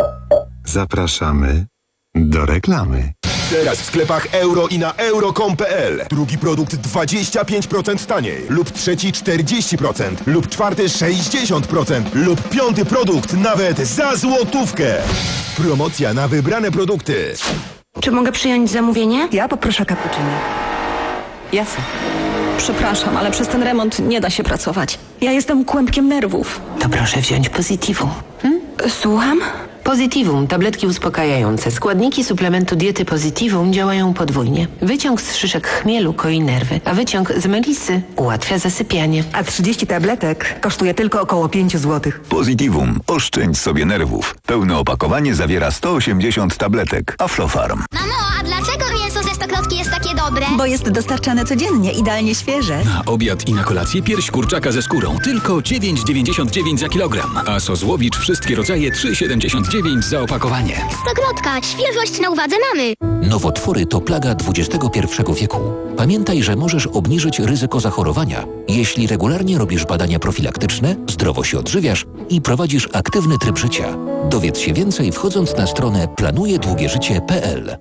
Zapraszamy do reklamy. Teraz w sklepach euro i na euro kropka com kropka p l. Drugi produkt dwadzieścia pięć procent taniej, lub trzeci czterdzieści procent, lub czwarty sześćdziesiąt procent, lub piąty produkt nawet za złotówkę. Promocja na wybrane produkty. Czy mogę przyjąć zamówienie? Ja poproszę cappuccino. Jasne. Przepraszam, ale przez ten remont nie da się pracować. Ja jestem kłębkiem nerwów. To proszę wziąć Positivum. Hmm? Słucham? Positivum, tabletki uspokajające. Składniki suplementu diety Positivum działają podwójnie. Wyciąg z szyszek chmielu koi nerwy, a wyciąg z melisy ułatwia zasypianie. A trzydzieści tabletek kosztuje tylko około pięć złotych. Positivum. Oszczędź sobie nerwów. Pełne opakowanie zawiera sto osiemdziesiąt tabletek. Aflofarm. Mamo, a dlaczego mięso ze Stokrotki jest takie dobre? Bo jest dostarczane codziennie, idealnie świeże. Na obiad i na kolację pierś kurczaka ze skórą. Tylko dziewięć dziewięćdziesiąt dziewięć za kilogram. A sos Łowicz wszystkie rodzaje trzy siedemdziesiąt dziewięć za opakowanie. Stokrotka, świeżość na uwadze mamy. Nowotwory to plaga dwudziestego pierwszego wieku. Pamiętaj, że możesz obniżyć ryzyko zachorowania, jeśli regularnie robisz badania profilaktyczne, zdrowo się odżywiasz i prowadzisz aktywny tryb życia. Dowiedz się więcej, wchodząc na stronę planuje długie życie kropka p l.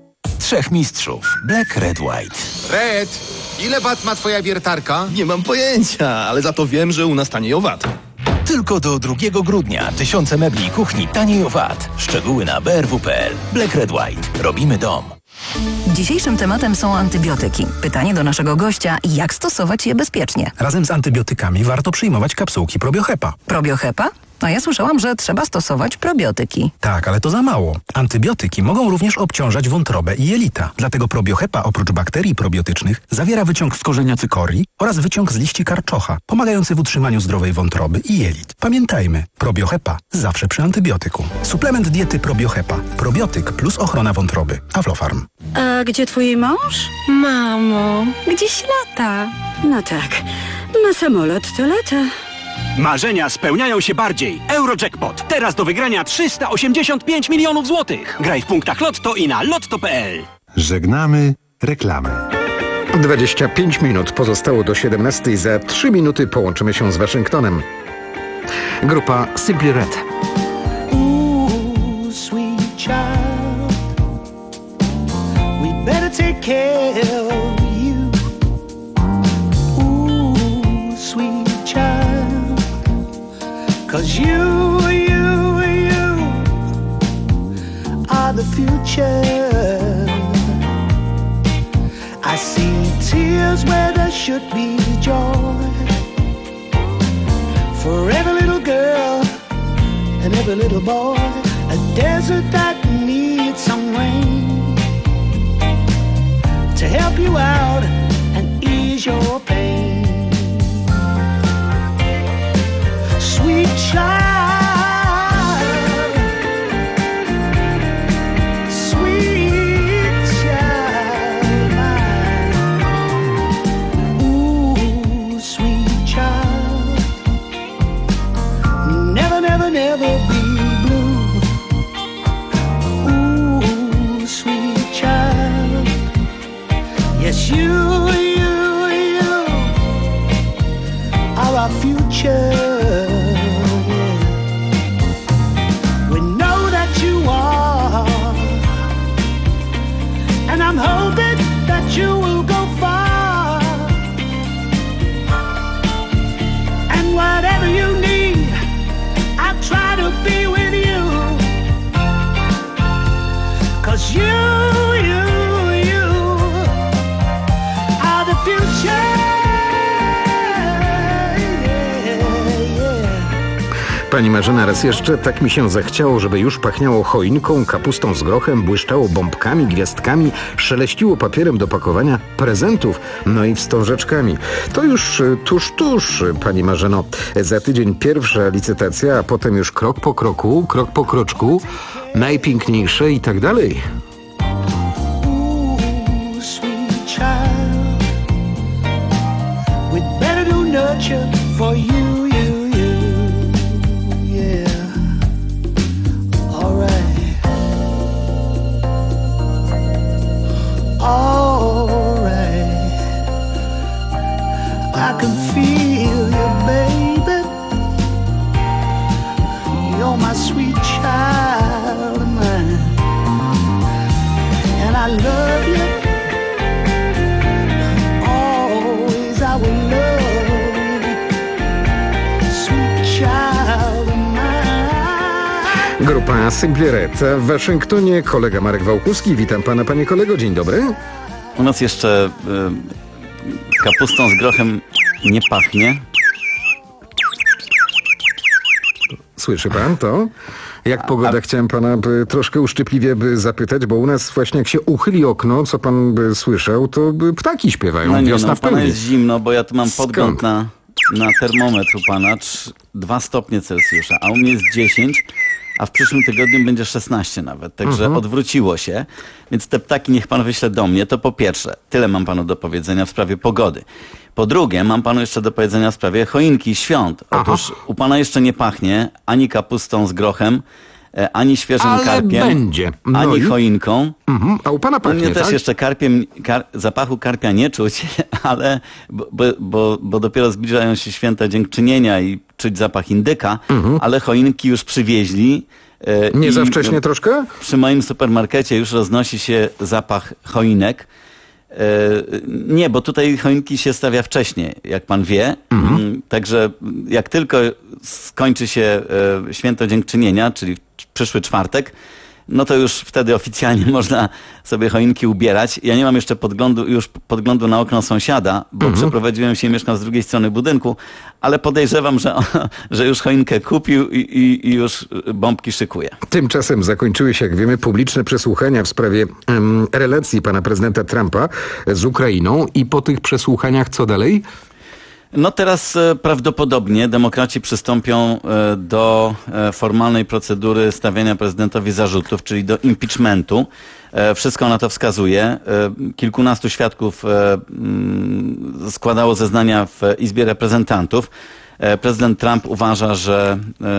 trzech mistrzów. Black, Red, White. Red, ile wat ma twoja wiertarka? Nie mam pojęcia, ale za to wiem, że u nas taniej o wat. Tylko do drugiego grudnia tysiące mebli i kuchni taniej o wat. Szczegóły na b r w kropka p l. Black, Red, White. Robimy dom. Dzisiejszym tematem są antybiotyki. Pytanie do naszego gościa, jak stosować je bezpiecznie? Razem z antybiotykami warto przyjmować kapsułki Probiohepa. Probiohepa? A ja słyszałam, że trzeba stosować probiotyki. Tak, ale to za mało. Antybiotyki mogą również obciążać wątrobę i jelita. Dlatego Probiohepa oprócz bakterii probiotycznych zawiera wyciąg z korzenia cykorii oraz wyciąg z liści karczocha, pomagający w utrzymaniu zdrowej wątroby i jelit. Pamiętajmy, Probiohepa zawsze przy antybiotyku. Suplement diety Probiohepa. Probiotyk plus ochrona wątroby. Aflofarm. A gdzie twój mąż? Mamo, gdzieś lata. No tak, na samolot to lata. Marzenia spełniają się bardziej. Eurojackpot. Teraz do wygrania trzysta osiemdziesiąt pięć milionów złotych. Graj w punktach Lotto i na lotto kropka p l. Żegnamy reklamy. dwadzieścia pięć minut pozostało do siedemnastej. Za trzy minuty połączymy się z Waszyngtonem. Grupa Simply Red. Ooh, sweet child, we better take care of you. Ooh, sweet child, 'cause you, you, you are the future. I see tears where there should be joy. For every little girl and every little boy, a desert that needs some rain to help you out and ease your pain. Sweet child, sweet child mine. Ooh, sweet child, never, never, never be blue. Ooh, sweet child, yes, you, you, you are our future. We know that you are, and I'm hoping that you will go far. And whatever you need, I'll try to be with you. 'Cause you, you, you are the future. Pani Marzena, raz jeszcze tak mi się zachciało, żeby już pachniało choinką, kapustą z grochem, błyszczało bombkami, gwiazdkami, szeleściło papierem do pakowania prezentów, no i wstążeczkami. To już y, tuż, tuż, pani Marzeno. Za tydzień pierwsza licytacja, a potem już krok po kroku, krok po kroczku, najpiękniejsze i tak dalej. Ooh, sweet child, we'd better do nurture for you. All right, I can feel you, baby. You're my sweet child of mine, and I love you. Always I will love you, sweet child of mine. Grupa Simply Red. W Waszyngtonie kolega Marek Wałkuski. Witam pana, panie kolego. Dzień dobry. U nas jeszcze y, kapustą z grochem nie pachnie. Słyszy pan to? Jak pogoda? A... Chciałem pana by troszkę uszczypliwie by zapytać, bo u nas właśnie jak się uchyli okno, co pan by słyszał, to by ptaki śpiewają. No nie, Wiosna no, w pełni. pana jest zimno, bo ja tu mam podgląd na, na termometr u pana, dwa stopnie Celsjusza, a u mnie jest dziesięć. A w przyszłym tygodniu będzie szesnaście nawet, także mhm. odwróciło się. Więc te ptaki niech pan wyśle do mnie, to po pierwsze. Tyle mam panu do powiedzenia w sprawie pogody. Po drugie, mam panu jeszcze do powiedzenia w sprawie choinki i świąt. Otóż Aha. u pana jeszcze nie pachnie ani kapustą z grochem, ani świeżym Ale karpiem, będzie. No ani i... choinką. Mhm. A u pana pachnie, u mnie tak? też jeszcze karpiem, kar, zapachu karpia nie czuć, ale bo, bo, bo dopiero zbliżają się święta dziękczynienia i czuć zapach indyka, mhm. ale choinki już przywieźli. Nie I za wcześnie troszkę? Przy moim supermarkecie już roznosi się zapach choinek. Nie, bo tutaj choinki się stawia wcześniej, jak pan wie. Mhm. Także jak tylko skończy się Święto Dziękczynienia, czyli przyszły czwartek, no to już wtedy oficjalnie można sobie choinki ubierać. Ja nie mam jeszcze podglądu, już podglądu na okno sąsiada, bo mhm. przeprowadziłem się i mieszkam z drugiej strony budynku, ale podejrzewam, że, on, że już choinkę kupił i, i, i już bombki szykuje. Tymczasem zakończyły się, jak wiemy, publiczne przesłuchania w sprawie um, relacji pana prezydenta Trumpa z Ukrainą i po tych przesłuchaniach co dalej? No teraz e, prawdopodobnie demokraci przystąpią e, do e, formalnej procedury stawiania prezydentowi zarzutów, czyli do impeachmentu. E, wszystko na to wskazuje. E, kilkunastu świadków e, m, składało zeznania w Izbie Reprezentantów. Prezydent Trump uważa, że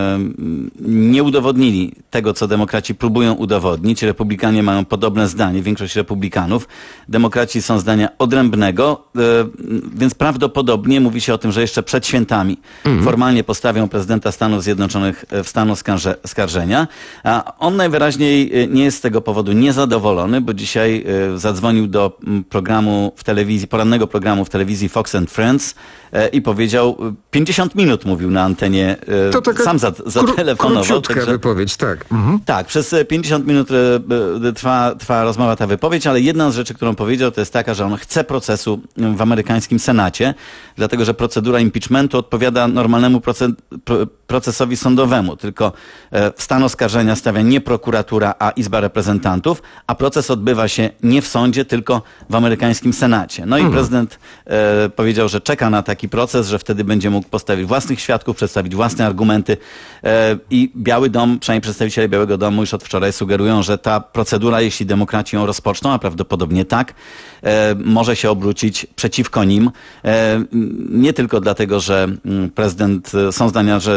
nie udowodnili tego, co demokraci próbują udowodnić. Republikanie mają podobne zdanie, większość republikanów. Demokraci są zdania odrębnego, więc prawdopodobnie mówi się o tym, że jeszcze przed świętami mhm. formalnie postawią prezydenta Stanów Zjednoczonych w stan oskarżenia. A on najwyraźniej nie jest z tego powodu niezadowolony, bo dzisiaj zadzwonił do programu w telewizji, porannego programu w telewizji Fox and Friends i powiedział, pięćdziesiąt minut mówił na antenie, to taka sam zatelefonował. Króciutka także, wypowiedź, tak. Mhm. Tak, przez pięćdziesiąt minut trwa, trwa rozmowa, ta wypowiedź, ale jedna z rzeczy, którą powiedział, to jest taka, że on chce procesu w amerykańskim Senacie, dlatego że procedura impeachmentu odpowiada normalnemu procesowi sądowemu, tylko w stan oskarżenia stawia nie prokuratura, a Izba Reprezentantów, a proces odbywa się nie w sądzie, tylko w amerykańskim Senacie. No i mhm. prezydent e, powiedział, że czeka na taki proces, że wtedy będzie mógł postawić własnych świadków, przedstawić własne argumenty e, i Biały Dom, przynajmniej przedstawiciele Białego Domu już od wczoraj sugerują, że ta procedura, jeśli demokraci ją rozpoczną, a prawdopodobnie tak, e, może się obrócić przeciwko nim. E, nie tylko dlatego, że prezydent, są zdania, że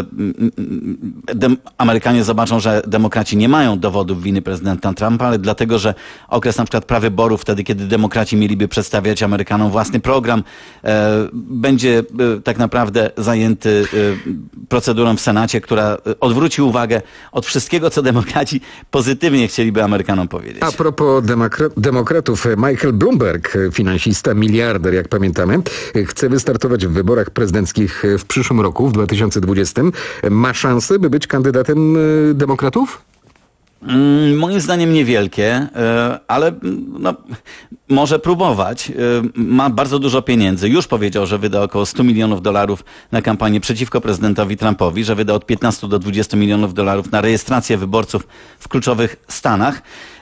dem, Amerykanie zobaczą, że demokraci nie mają dowodów winy prezydenta Trumpa, ale dlatego, że okres na przykład prawyborów, wtedy kiedy demokraci mieliby przedstawiać Amerykanom własny program, e, będzie e, tak naprawdę zajęty e, procedurą w Senacie, która odwróci uwagę od wszystkiego, co demokraci pozytywnie chcieliby Amerykanom powiedzieć. A propos demokra- demokratów, Michael Bloomberg, finansista, miliarder, jak pamiętamy, chce wystartować w wyborach prezydenckich w przyszłym roku, w dwa tysiące dwudziestym. Ma szansę, by być kandydatem demokratów? Mm, moim zdaniem niewielkie, ale no, może próbować. Ma bardzo dużo pieniędzy. Już powiedział, że wyda około stu milionów dolarów na kampanię przeciwko prezydentowi Trumpowi, że wyda od piętnastu do dwudziestu milionów dolarów na rejestrację wyborców w kluczowych stanach.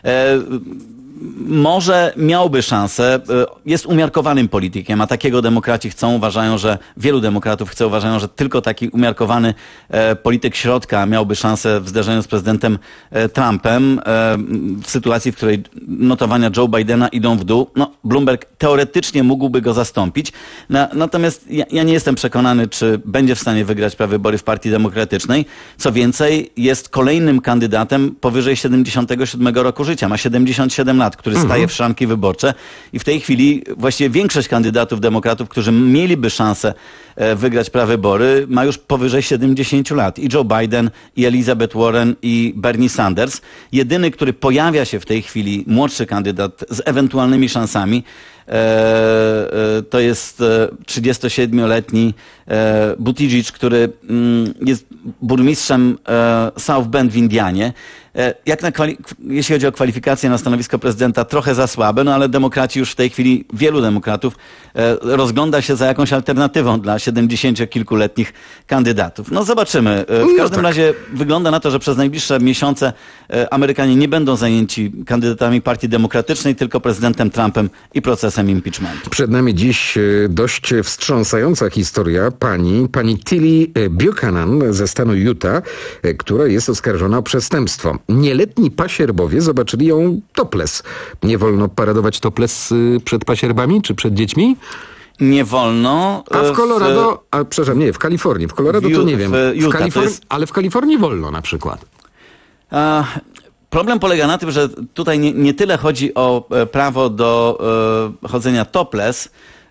Może miałby szansę, jest umiarkowanym politykiem, a takiego demokraci chcą, uważają, że wielu demokratów chce, uważają, że tylko taki umiarkowany polityk środka miałby szansę w zderzeniu z prezydentem Trumpem w sytuacji, w której notowania Joe Bidena idą w dół. No, Bloomberg teoretycznie mógłby go zastąpić, na, natomiast ja, ja nie jestem przekonany, czy będzie w stanie wygrać prawybory w Partii Demokratycznej. Co więcej, jest kolejnym kandydatem powyżej siedemdziesiątego siódmego roku życia, ma siedemdziesiąt siedem lat, który staje mhm. w szranki wyborcze i w tej chwili właściwie większość kandydatów demokratów, którzy mieliby szansę e, wygrać prawybory, ma już powyżej siedemdziesięciu lat. I Joe Biden, i Elizabeth Warren, i Bernie Sanders. Jedyny, który pojawia się w tej chwili, młodszy kandydat z ewentualnymi szansami, e, e, to jest e, trzydziestosiedmioletni e, Buttigieg, który mm, jest burmistrzem e, South Bend w Indianie. Jak na kwali- jeśli chodzi o kwalifikacje na stanowisko prezydenta, trochę za słabe, no ale demokraci już w tej chwili, wielu demokratów e, rozgląda się za jakąś alternatywą dla siedemdziesięciokilkuletnich kandydatów. No zobaczymy. E, w każdym no tak. razie wygląda na to, że przez najbliższe miesiące e, Amerykanie nie będą zajęci kandydatami Partii Demokratycznej, tylko prezydentem Trumpem i procesem impeachmentu. Przed nami dziś dość wstrząsająca historia pani, pani Tilly Buchanan ze stanu Utah, która jest oskarżona o przestępstwo. Nieletni pasierbowie zobaczyli ją topless. Nie wolno paradować topless przed pasierbami czy przed dziećmi? Nie wolno. A w Colorado, w... a przepraszam, nie, w Kalifornii. W Colorado to nie wiem. W Utah, w Kalifornii, jest... ale w Kalifornii wolno na przykład. A... Problem polega na tym, że tutaj nie, nie tyle chodzi o prawo do e, chodzenia topless,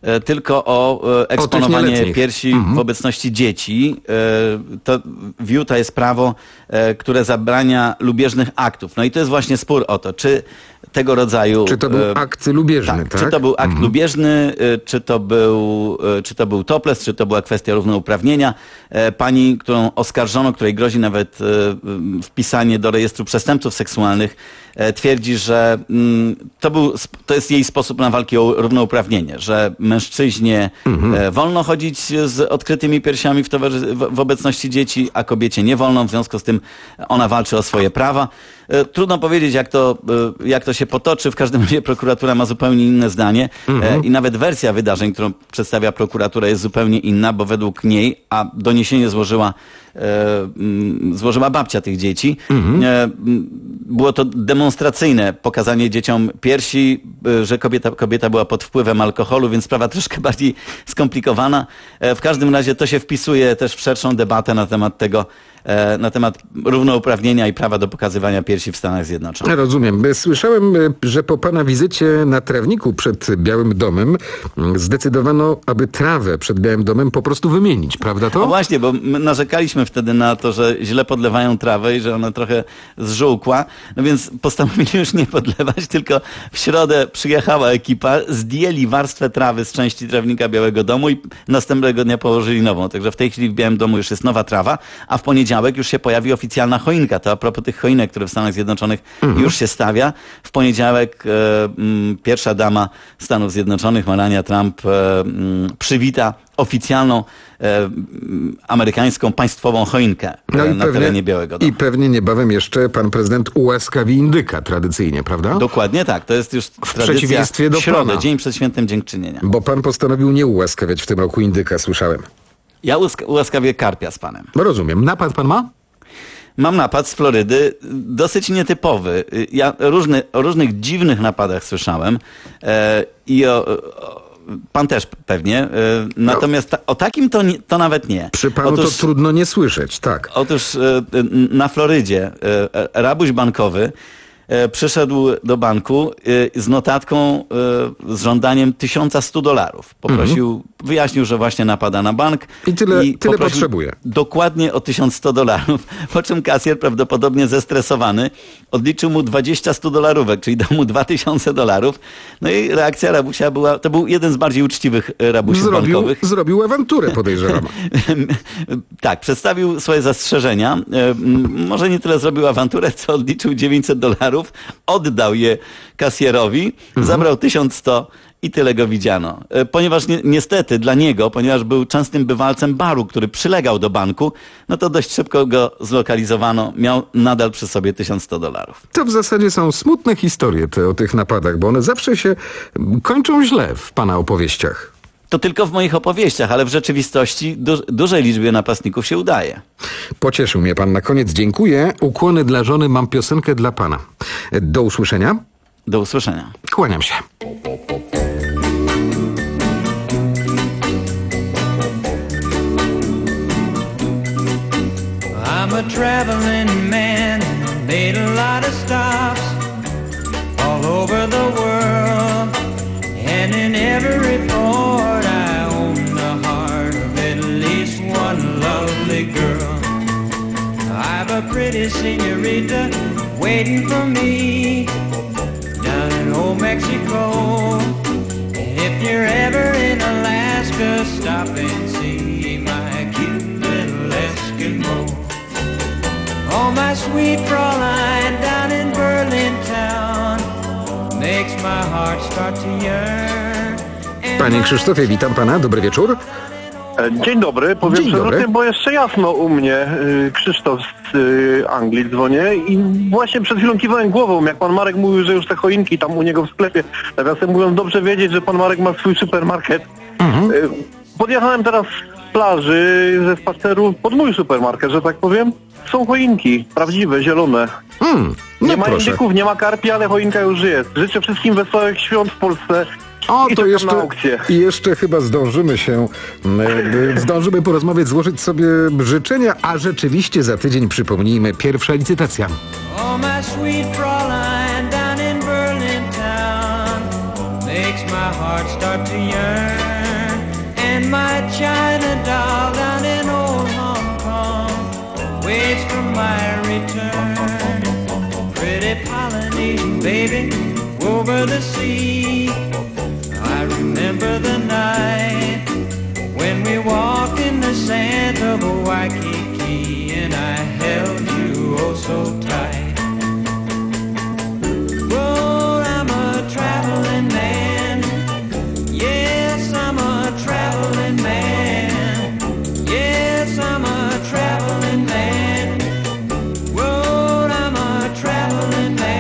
e, tylko o e, eksponowanie piersi mhm. w obecności dzieci. E, to w Utah jest prawo, e, które zabrania lubieżnych aktów. No i to jest właśnie spór o to, czy tego rodzaju... Czy to był e, akt lubieżny, tak? tak? Czy to był akt mhm. lubieżny, e, czy to był, e, czy to był topless, czy to była kwestia równouprawnienia. E, pani, którą oskarżono, której grozi nawet e, wpisanie do rejestru przestępców seksualnych, e, twierdzi, że mm, to, był, to jest jej sposób na walkę o równouprawnienie, że mężczyźnie mhm. e, wolno chodzić z odkrytymi piersiami w, towarzy- w, w obecności dzieci, a kobiecie nie wolno, w związku z tym ona walczy o swoje prawa. E, trudno powiedzieć, jak to, e, jak to się potoczy. W każdym razie prokuratura ma zupełnie inne zdanie mhm. e, i nawet wersja wydarzeń, którą przedstawia prokuratura, jest zupełnie inna, bo według niej, a doniesienie złożyła E, m, złożyła babcia tych dzieci. Mhm. E, m, było to demonstracyjne pokazanie dzieciom piersi, e, że kobieta, kobieta była pod wpływem alkoholu, więc sprawa troszkę bardziej skomplikowana. E, w każdym razie to się wpisuje też w szerszą debatę na temat tego, e, na temat równouprawnienia i prawa do pokazywania piersi w Stanach Zjednoczonych. Rozumiem. Słyszałem, że po pana wizycie na trawniku przed Białym Domem zdecydowano, aby trawę przed Białym Domem po prostu wymienić, prawda to? No właśnie, bo my narzekaliśmy wtedy na to, że źle podlewają trawę i że ona trochę zżółkła, no więc postanowili już nie podlewać, tylko w środę przyjechała ekipa, zdjęli warstwę trawy z części trawnika Białego Domu i następnego dnia położyli nową. Także w tej chwili w Białym Domu już jest nowa trawa, a w poniedziałek już się pojawi oficjalna choinka. To a propos tych choinek, które w Stanach Zjednoczonych mhm. już się stawia. W poniedziałek e, m, pierwsza dama Stanów Zjednoczonych, Melania Trump, e, m, przywita oficjalną e, amerykańską państwową choinkę no e, na pewnie, terenie Białego Domu. I pewnie niebawem jeszcze pan prezydent ułaskawi indyka tradycyjnie, prawda? Dokładnie tak. To jest już w tradycja przeciwieństwie do środę, pana. dzień przed świętem Dziękczynienia. Bo pan postanowił nie ułaskawiać w tym roku indyka, słyszałem. Ja ułask- ułaskawię karpia z panem. Rozumiem. Napad pan ma? Mam napad z Florydy, dosyć nietypowy. Ja różny, o różnych dziwnych napadach słyszałem e, i o, o, pan też pewnie. E, natomiast ta, o takim to, nie, to nawet nie. Przy panu Otóż, to trudno nie słyszeć, tak. Otóż e, na Florydzie e, rabuś bankowy e, przyszedł do banku e, z notatką, e, z żądaniem tysiąc sto dolarów. Poprosił, mhm. wyjaśnił, że właśnie napada na bank. I tyle, i tyle potrzebuje. Dokładnie o tysiąc sto dolarów. Po czym kasjer, prawdopodobnie zestresowany, odliczył mu dwadzieścia sto dolarówek, czyli dał mu dwa tysiące dolarów. No i reakcja rabusia była, to był jeden z bardziej uczciwych rabusiów zrobił, bankowych. Zrobił awanturę, podejrzewam. Tak, przedstawił swoje zastrzeżenia. Może nie tyle zrobił awanturę, co odliczył dziewięćset dolarów, oddał je kasjerowi, mhm. zabrał tysiąc sto i tyle go widziano. Ponieważ ni- niestety dla niego, ponieważ był częstym bywalcem baru, który przylegał do banku, no to dość szybko go zlokalizowano. Miał nadal przy sobie tysiąc sto dolarów. To w zasadzie są smutne historie te o tych napadach, bo one zawsze się kończą źle w pana opowieściach. To tylko w moich opowieściach, ale w rzeczywistości du- dużej liczbie napastników się udaje. Pocieszył mnie pan na koniec. Dziękuję. Ukłony dla żony, mam piosenkę dla pana. Do usłyszenia. Do usłyszenia. Kłaniam się. I'm a traveling man, made a lot of stops all over the world, and in every port I own the heart of at least one lovely girl. I've a pretty senorita waiting for me down in old Mexico, and if you're ever in Alaska, stop and see my cute little Eskimo. Oh, my sweet Fraulein down in Berlin town makes my heart start to yearn. Panie Krzysztofie, witam pana. Dobry wieczór. Dzień dobry. Powiem Dzień dobry. przewrotnie, bo jeszcze jasno u mnie. Krzysztof z Anglii dzwonię i właśnie przed chwilą kiwałem głową, jak pan Marek mówił, że już te choinki tam u niego w sklepie. Nawiasem mówiąc, dobrze wiedzieć, że pan Marek ma swój supermarket. Mhm. Podjechałem teraz z plaży ze spaceru pod mój supermarket, że tak powiem. Są choinki, prawdziwe, zielone. Mm, no nie ma proszę. indyków, nie ma karpi, ale choinka już jest. Życzę wszystkim wesołych świąt w Polsce. O, I to jeszcze, na aukcję. i jeszcze chyba zdążymy się, y, zdążymy porozmawiać, złożyć sobie życzenia, a rzeczywiście za tydzień, przypomnijmy, pierwsza licytacja. Oh, my sweet Fraulein down in Berlin town makes my heart start to yearn. And my China doll down in old Hong Kong waits for my return. Pretty Polynesian baby over the sea. I remember the night when we walked in the sand of Waikiki and I held you oh so tight. Well, I'm a traveling man. Yes, I'm a traveling man. Yes, I'm a traveling man. Well, I'm a traveling man.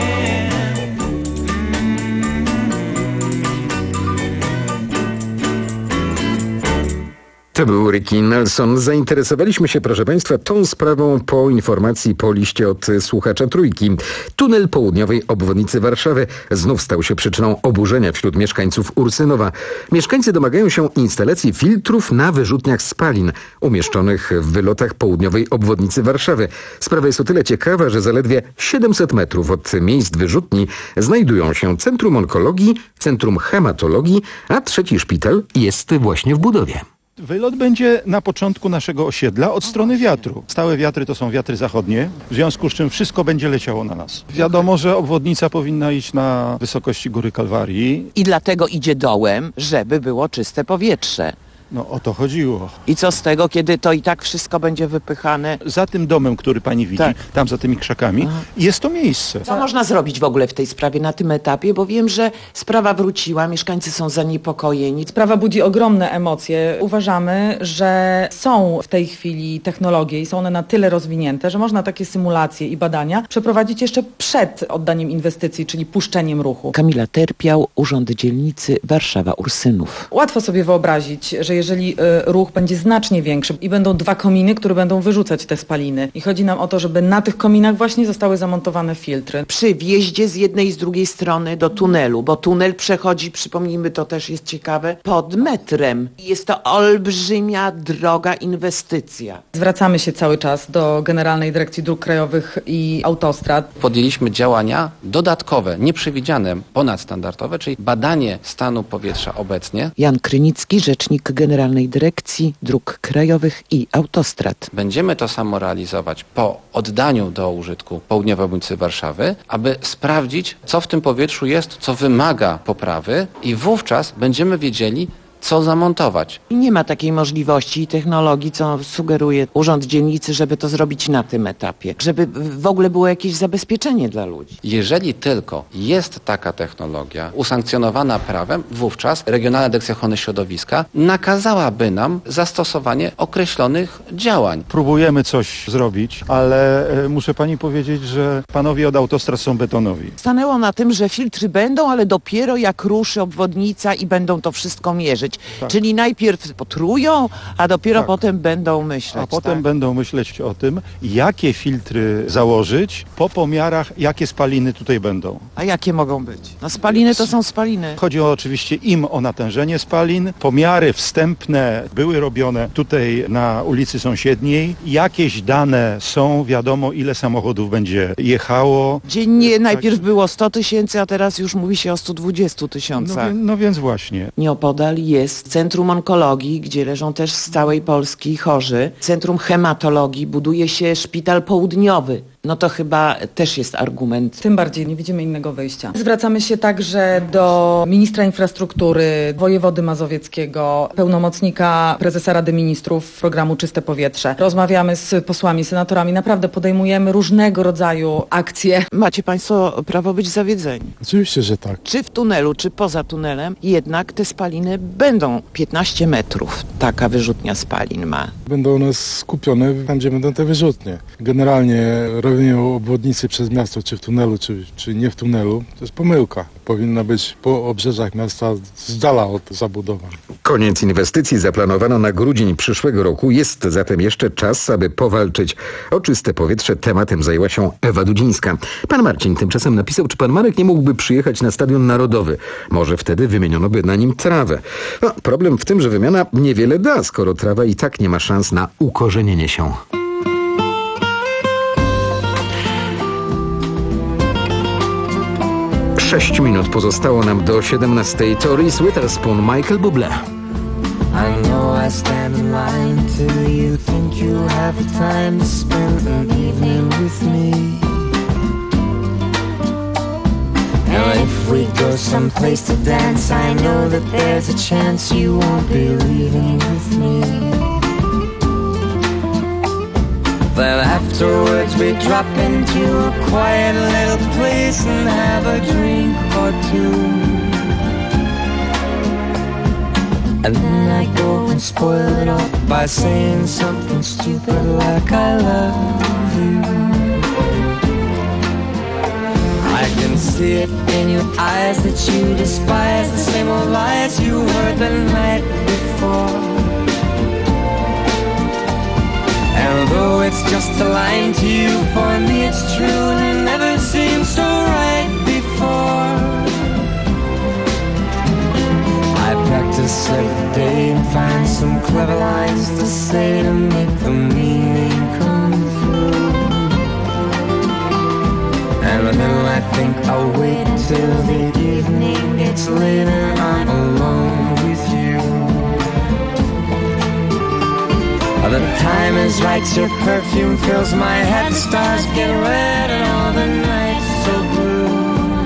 To był Ricky Nelson. Zainteresowaliśmy się, proszę Państwa, tą sprawą po informacji po liście od słuchacza Trójki. Tunel południowej obwodnicy Warszawy znów stał się przyczyną oburzenia wśród mieszkańców Ursynowa. Mieszkańcy domagają się instalacji filtrów na wyrzutniach spalin umieszczonych w wylotach południowej obwodnicy Warszawy. Sprawa jest o tyle ciekawa, że zaledwie siedemset metrów od miejsc wyrzutni znajdują się Centrum Onkologii, Centrum Hematologii, a trzeci szpital jest właśnie w budowie. Wylot będzie na początku naszego osiedla od strony wiatru. Stałe wiatry to są wiatry zachodnie, w związku z czym wszystko będzie leciało na nas. Wiadomo, że obwodnica powinna iść na wysokości Góry Kalwarii. I dlatego idzie dołem, żeby było czyste powietrze. No o to chodziło. I co z tego, kiedy to i tak wszystko będzie wypychane? Za tym domem, który pani widzi, tak. Tam za tymi krzakami, Aha. jest to miejsce. Co można zrobić w ogóle w tej sprawie na tym etapie? Bo wiem, że sprawa wróciła, mieszkańcy są zaniepokojeni. Sprawa budzi ogromne emocje. Uważamy, że są w tej chwili technologie i są one na tyle rozwinięte, że można takie symulacje i badania przeprowadzić jeszcze przed oddaniem inwestycji, czyli puszczeniem ruchu. Kamila Terpiał, Urząd Dzielnicy Warszawa-Ursynów. Łatwo sobie wyobrazić, że jeżeli y, ruch będzie znacznie większy i będą dwa kominy, które będą wyrzucać te spaliny. I chodzi nam o to, żeby na tych kominach właśnie zostały zamontowane filtry. Przy wjeździe z jednej i z drugiej strony do tunelu, bo tunel przechodzi, przypomnijmy, to też jest ciekawe, pod metrem. Jest to olbrzymia, droga inwestycja. Zwracamy się cały czas do Generalnej Dyrekcji Dróg Krajowych i Autostrad. Podjęliśmy działania dodatkowe, nieprzewidziane, ponadstandardowe, czyli badanie stanu powietrza obecnie. Jan Krynicki, rzecznik Generalnej Dyrekcji Dróg Krajowych i Autostrad. Będziemy to samo realizować po oddaniu do użytku południowej obwodnicy Warszawy, aby sprawdzić, co w tym powietrzu jest, co wymaga poprawy i wówczas będziemy wiedzieli, co zamontować. I nie ma takiej możliwości i technologii, co sugeruje Urząd Dzielnicy, żeby to zrobić na tym etapie. Żeby w ogóle było jakieś zabezpieczenie dla ludzi. Jeżeli tylko jest taka technologia usankcjonowana prawem, wówczas Regionalna Dyrekcja Ochrony Środowiska nakazałaby nam zastosowanie określonych działań. Próbujemy coś zrobić, ale e, muszę pani powiedzieć, że panowie od Autostrad są betonowi. Stanęło na tym, że filtry będą, ale dopiero jak ruszy obwodnica i będą to wszystko mierzyć. Tak. Czyli najpierw potrują, a dopiero tak. potem będą myśleć. A potem tak? będą myśleć o tym, jakie filtry założyć po pomiarach, jakie spaliny tutaj będą. A jakie mogą być? No spaliny to są spaliny. Chodzi o, oczywiście im o natężenie spalin. Pomiary wstępne były robione tutaj na ulicy Sąsiedniej. Jakieś dane są, wiadomo ile samochodów będzie jechało. Dziennie tak. najpierw było sto tysięcy, a teraz już mówi się o stu dwudziestu tysiącach. No, no więc właśnie. Nieopodal jest Centrum Onkologii, gdzie leżą też z całej Polski chorzy. Centrum Hematologii, buduje się szpital południowy. No to chyba też jest argument. Tym bardziej nie widzimy innego wyjścia. Zwracamy się także do ministra infrastruktury, wojewody mazowieckiego, pełnomocnika prezesa Rady Ministrów programu Czyste Powietrze. Rozmawiamy z posłami, senatorami. Naprawdę podejmujemy różnego rodzaju akcje. Macie państwo prawo być zawiedzeni. Oczywiście, że tak. Czy w tunelu, czy poza tunelem, jednak te spaliny będą piętnaście metrów. Taka wyrzutnia spalin ma. Będą one skupione tam, gdzie będą te wyrzutnie. Generalnie robienie obwodnicy przez miasto, czy w tunelu, czy, czy nie w tunelu, to jest pomyłka. Powinna być po obrzeżach miasta, z dala od zabudowań. Koniec inwestycji zaplanowano na grudzień przyszłego roku. Jest zatem jeszcze czas, aby powalczyć o czyste powietrze. Tematem zajęła się Ewa Dudzińska. Pan Marcin tymczasem napisał, czy pan Marek nie mógłby przyjechać na Stadion Narodowy. Może wtedy wymieniono by na nim trawę. No, problem w tym, że wymiana niewiele da, skoro trawa i tak nie ma szans na ukorzenienie się. Sześć minut pozostało nam do siedemnastej. To Reese Witherspoon, Michael Bublé. I know I stand in line till you think you'll have the time to spend an evening with me. And if we go someplace to dance, I know that there's a chance you won't be leaving with me. Then afterwards we drop into a quiet little place and have a drink or two. And then I go and spoil it all by saying something stupid like I love you. I can see it in your eyes that you despise the same old lies you heard the night before. And though it's just a line to you, for me it's true and it never seemed so right before. I practice every day and find some clever lines to say to make the meaning come through. And then I think I'll wait till the evening gets late and I'm alone with you. The time is right, your perfume fills my head, the stars get red and all the nights so blue.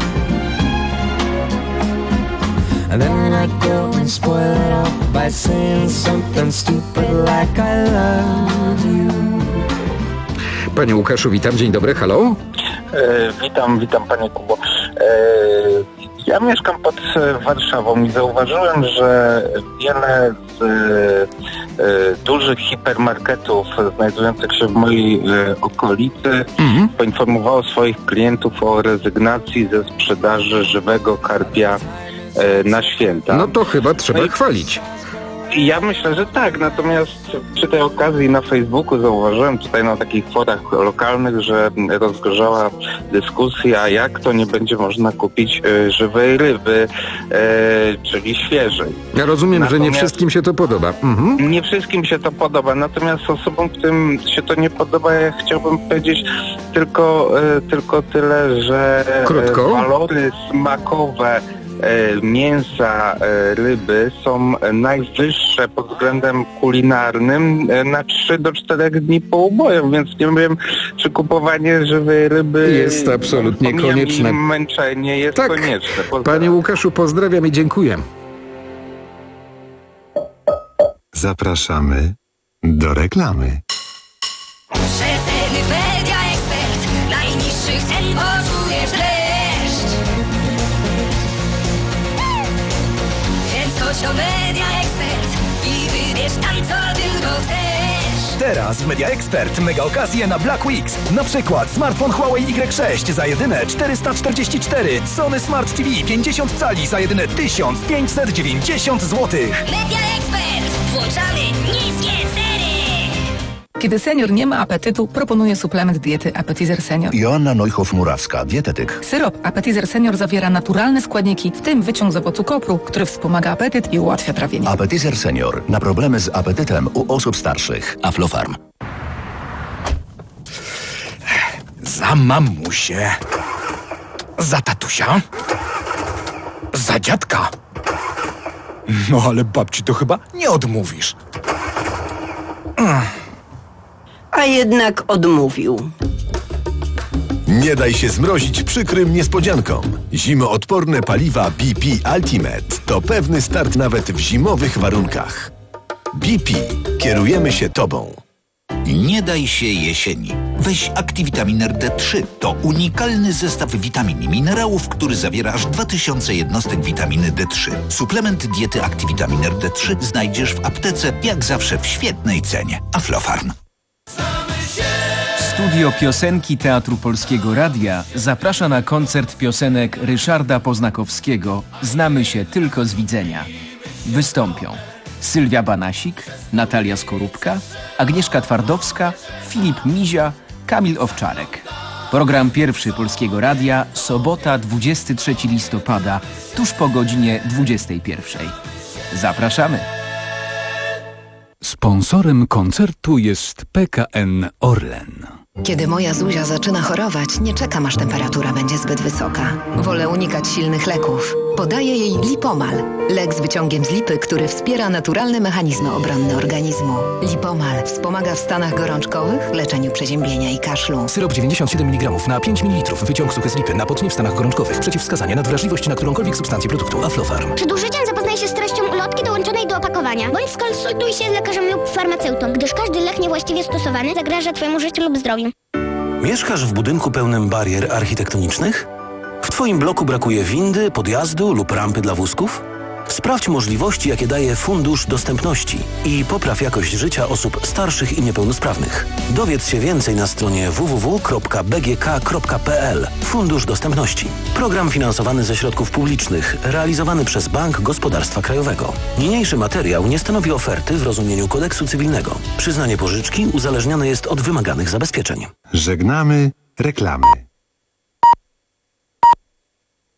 And then I go and spoil it all by saying something stupid like I love you. Panie Łukaszu, witam, dzień dobry, halo? E, witam, witam panie Kubo. E, ja mieszkam pod Warszawą i zauważyłem, że wiele z e, dużych hipermarketów znajdujących się w mojej e, okolicy mhm. poinformowało swoich klientów o rezygnacji ze sprzedaży żywego karpia e, na święta. No to chyba trzeba no chwalić. Ja myślę, że tak, natomiast przy tej okazji na Facebooku zauważyłem tutaj na takich forach lokalnych, że rozgorzała dyskusja, jak to nie będzie można kupić e, żywej ryby, e, czyli świeżej. Ja rozumiem, natomiast, że nie wszystkim się to podoba. Mhm. Nie wszystkim się to podoba, natomiast osobom, którym się to nie podoba, ja chciałbym powiedzieć tylko, e, tylko tyle, że Krótko? walory smakowe mięsa ryby są najwyższe pod względem kulinarnym na trzy do czterech dni po uboju, więc nie wiem, czy kupowanie żywej ryby jest absolutnie konieczne. Męczenie jest tak. konieczne. Pozdrawiam. Panie Łukaszu, pozdrawiam i dziękuję. Zapraszamy do reklamy. Przeceny Media Expert. Najniższych cen poczujesz dreszcz. Więc chodź do Media Expert i wybierz tam, co tylko chcesz. Teraz w Media Expert mega okazje na Black Weeks. Na przykład smartfon Huawei Y sześć za jedyne czterysta czterdzieści cztery, Sony Smart T V pięćdziesiąt cali za jedyne tysiąc pięćset dziewięćdziesiąt złotych. Media Expert. Włączamy niskie ceny. Kiedy senior nie ma apetytu, proponuję suplement diety Appetizer Senior. Joanna Neuhoff-Murawska, dietetyk. Syrop Appetizer Senior zawiera naturalne składniki, w tym wyciąg z owocu kopru, który wspomaga apetyt i ułatwia trawienie. Appetizer Senior. Na problemy z apetytem u osób starszych. Aflofarm. Za mamusię. Za tatusia. Za dziadka. No ale babci to chyba nie odmówisz. A jednak odmówił. Nie daj się zmrozić przykrym niespodziankom. Zimoodporne paliwa B P Ultimate to pewny start nawet w zimowych warunkach. B P. Kierujemy się Tobą. Nie daj się jesieni. Weź Activitamin D trzy. To unikalny zestaw witamin i minerałów, który zawiera aż dwa tysiące jednostek witaminy D trzy. Suplement diety Activitamin D trzy znajdziesz w aptece, jak zawsze w świetnej cenie. Aflofarm. Studio Piosenki Teatru Polskiego Radia zaprasza na koncert piosenek Ryszarda Poznakowskiego Znamy się tylko z widzenia. Wystąpią Sylwia Banasik, Natalia Skorupka, Agnieszka Twardowska, Filip Mizia, Kamil Owczarek. Program pierwszy Polskiego Radia, sobota dwudziestego trzeciego listopada, tuż po godzinie dwudziestej pierwszej. Zapraszamy! Sponsorem koncertu jest P K N Orlen. Kiedy moja Zuzia zaczyna chorować, nie czekam, aż temperatura będzie zbyt wysoka. Wolę unikać silnych leków. Podaję jej Lipomal, lek z wyciągiem z lipy, który wspiera naturalne mechanizmy obronne organizmu. Lipomal wspomaga w stanach gorączkowych, leczeniu przeziębienia i kaszlu. Syrop dziewięćdziesiąt siedem miligramów na pięć mililitrów. Wyciąg suchy z lipy na potnie w stanach gorączkowych. Przeciwwskazania na wrażliwość na którąkolwiek substancję produktu Aflofarm. Przed użyciem zapoznaj się z treścią ulotki dołączonej do opakowania. Bądź skonsultuj się z lekarzem lub farmaceutą, gdyż każdy lek niewłaściwie stosowany zagraża Twojemu życiu lub zdrowiu. Mieszkasz w budynku pełnym barier architektonicznych? W Twoim bloku brakuje windy, podjazdu lub rampy dla wózków? Sprawdź możliwości, jakie daje Fundusz Dostępności i popraw jakość życia osób starszych i niepełnosprawnych. Dowiedz się więcej na stronie w w w kropka b g k kropka p l. Fundusz Dostępności. Program finansowany ze środków publicznych, realizowany przez Bank Gospodarstwa Krajowego. Niniejszy materiał nie stanowi oferty w rozumieniu kodeksu cywilnego. Przyznanie pożyczki uzależnione jest od wymaganych zabezpieczeń. Żegnamy reklamy.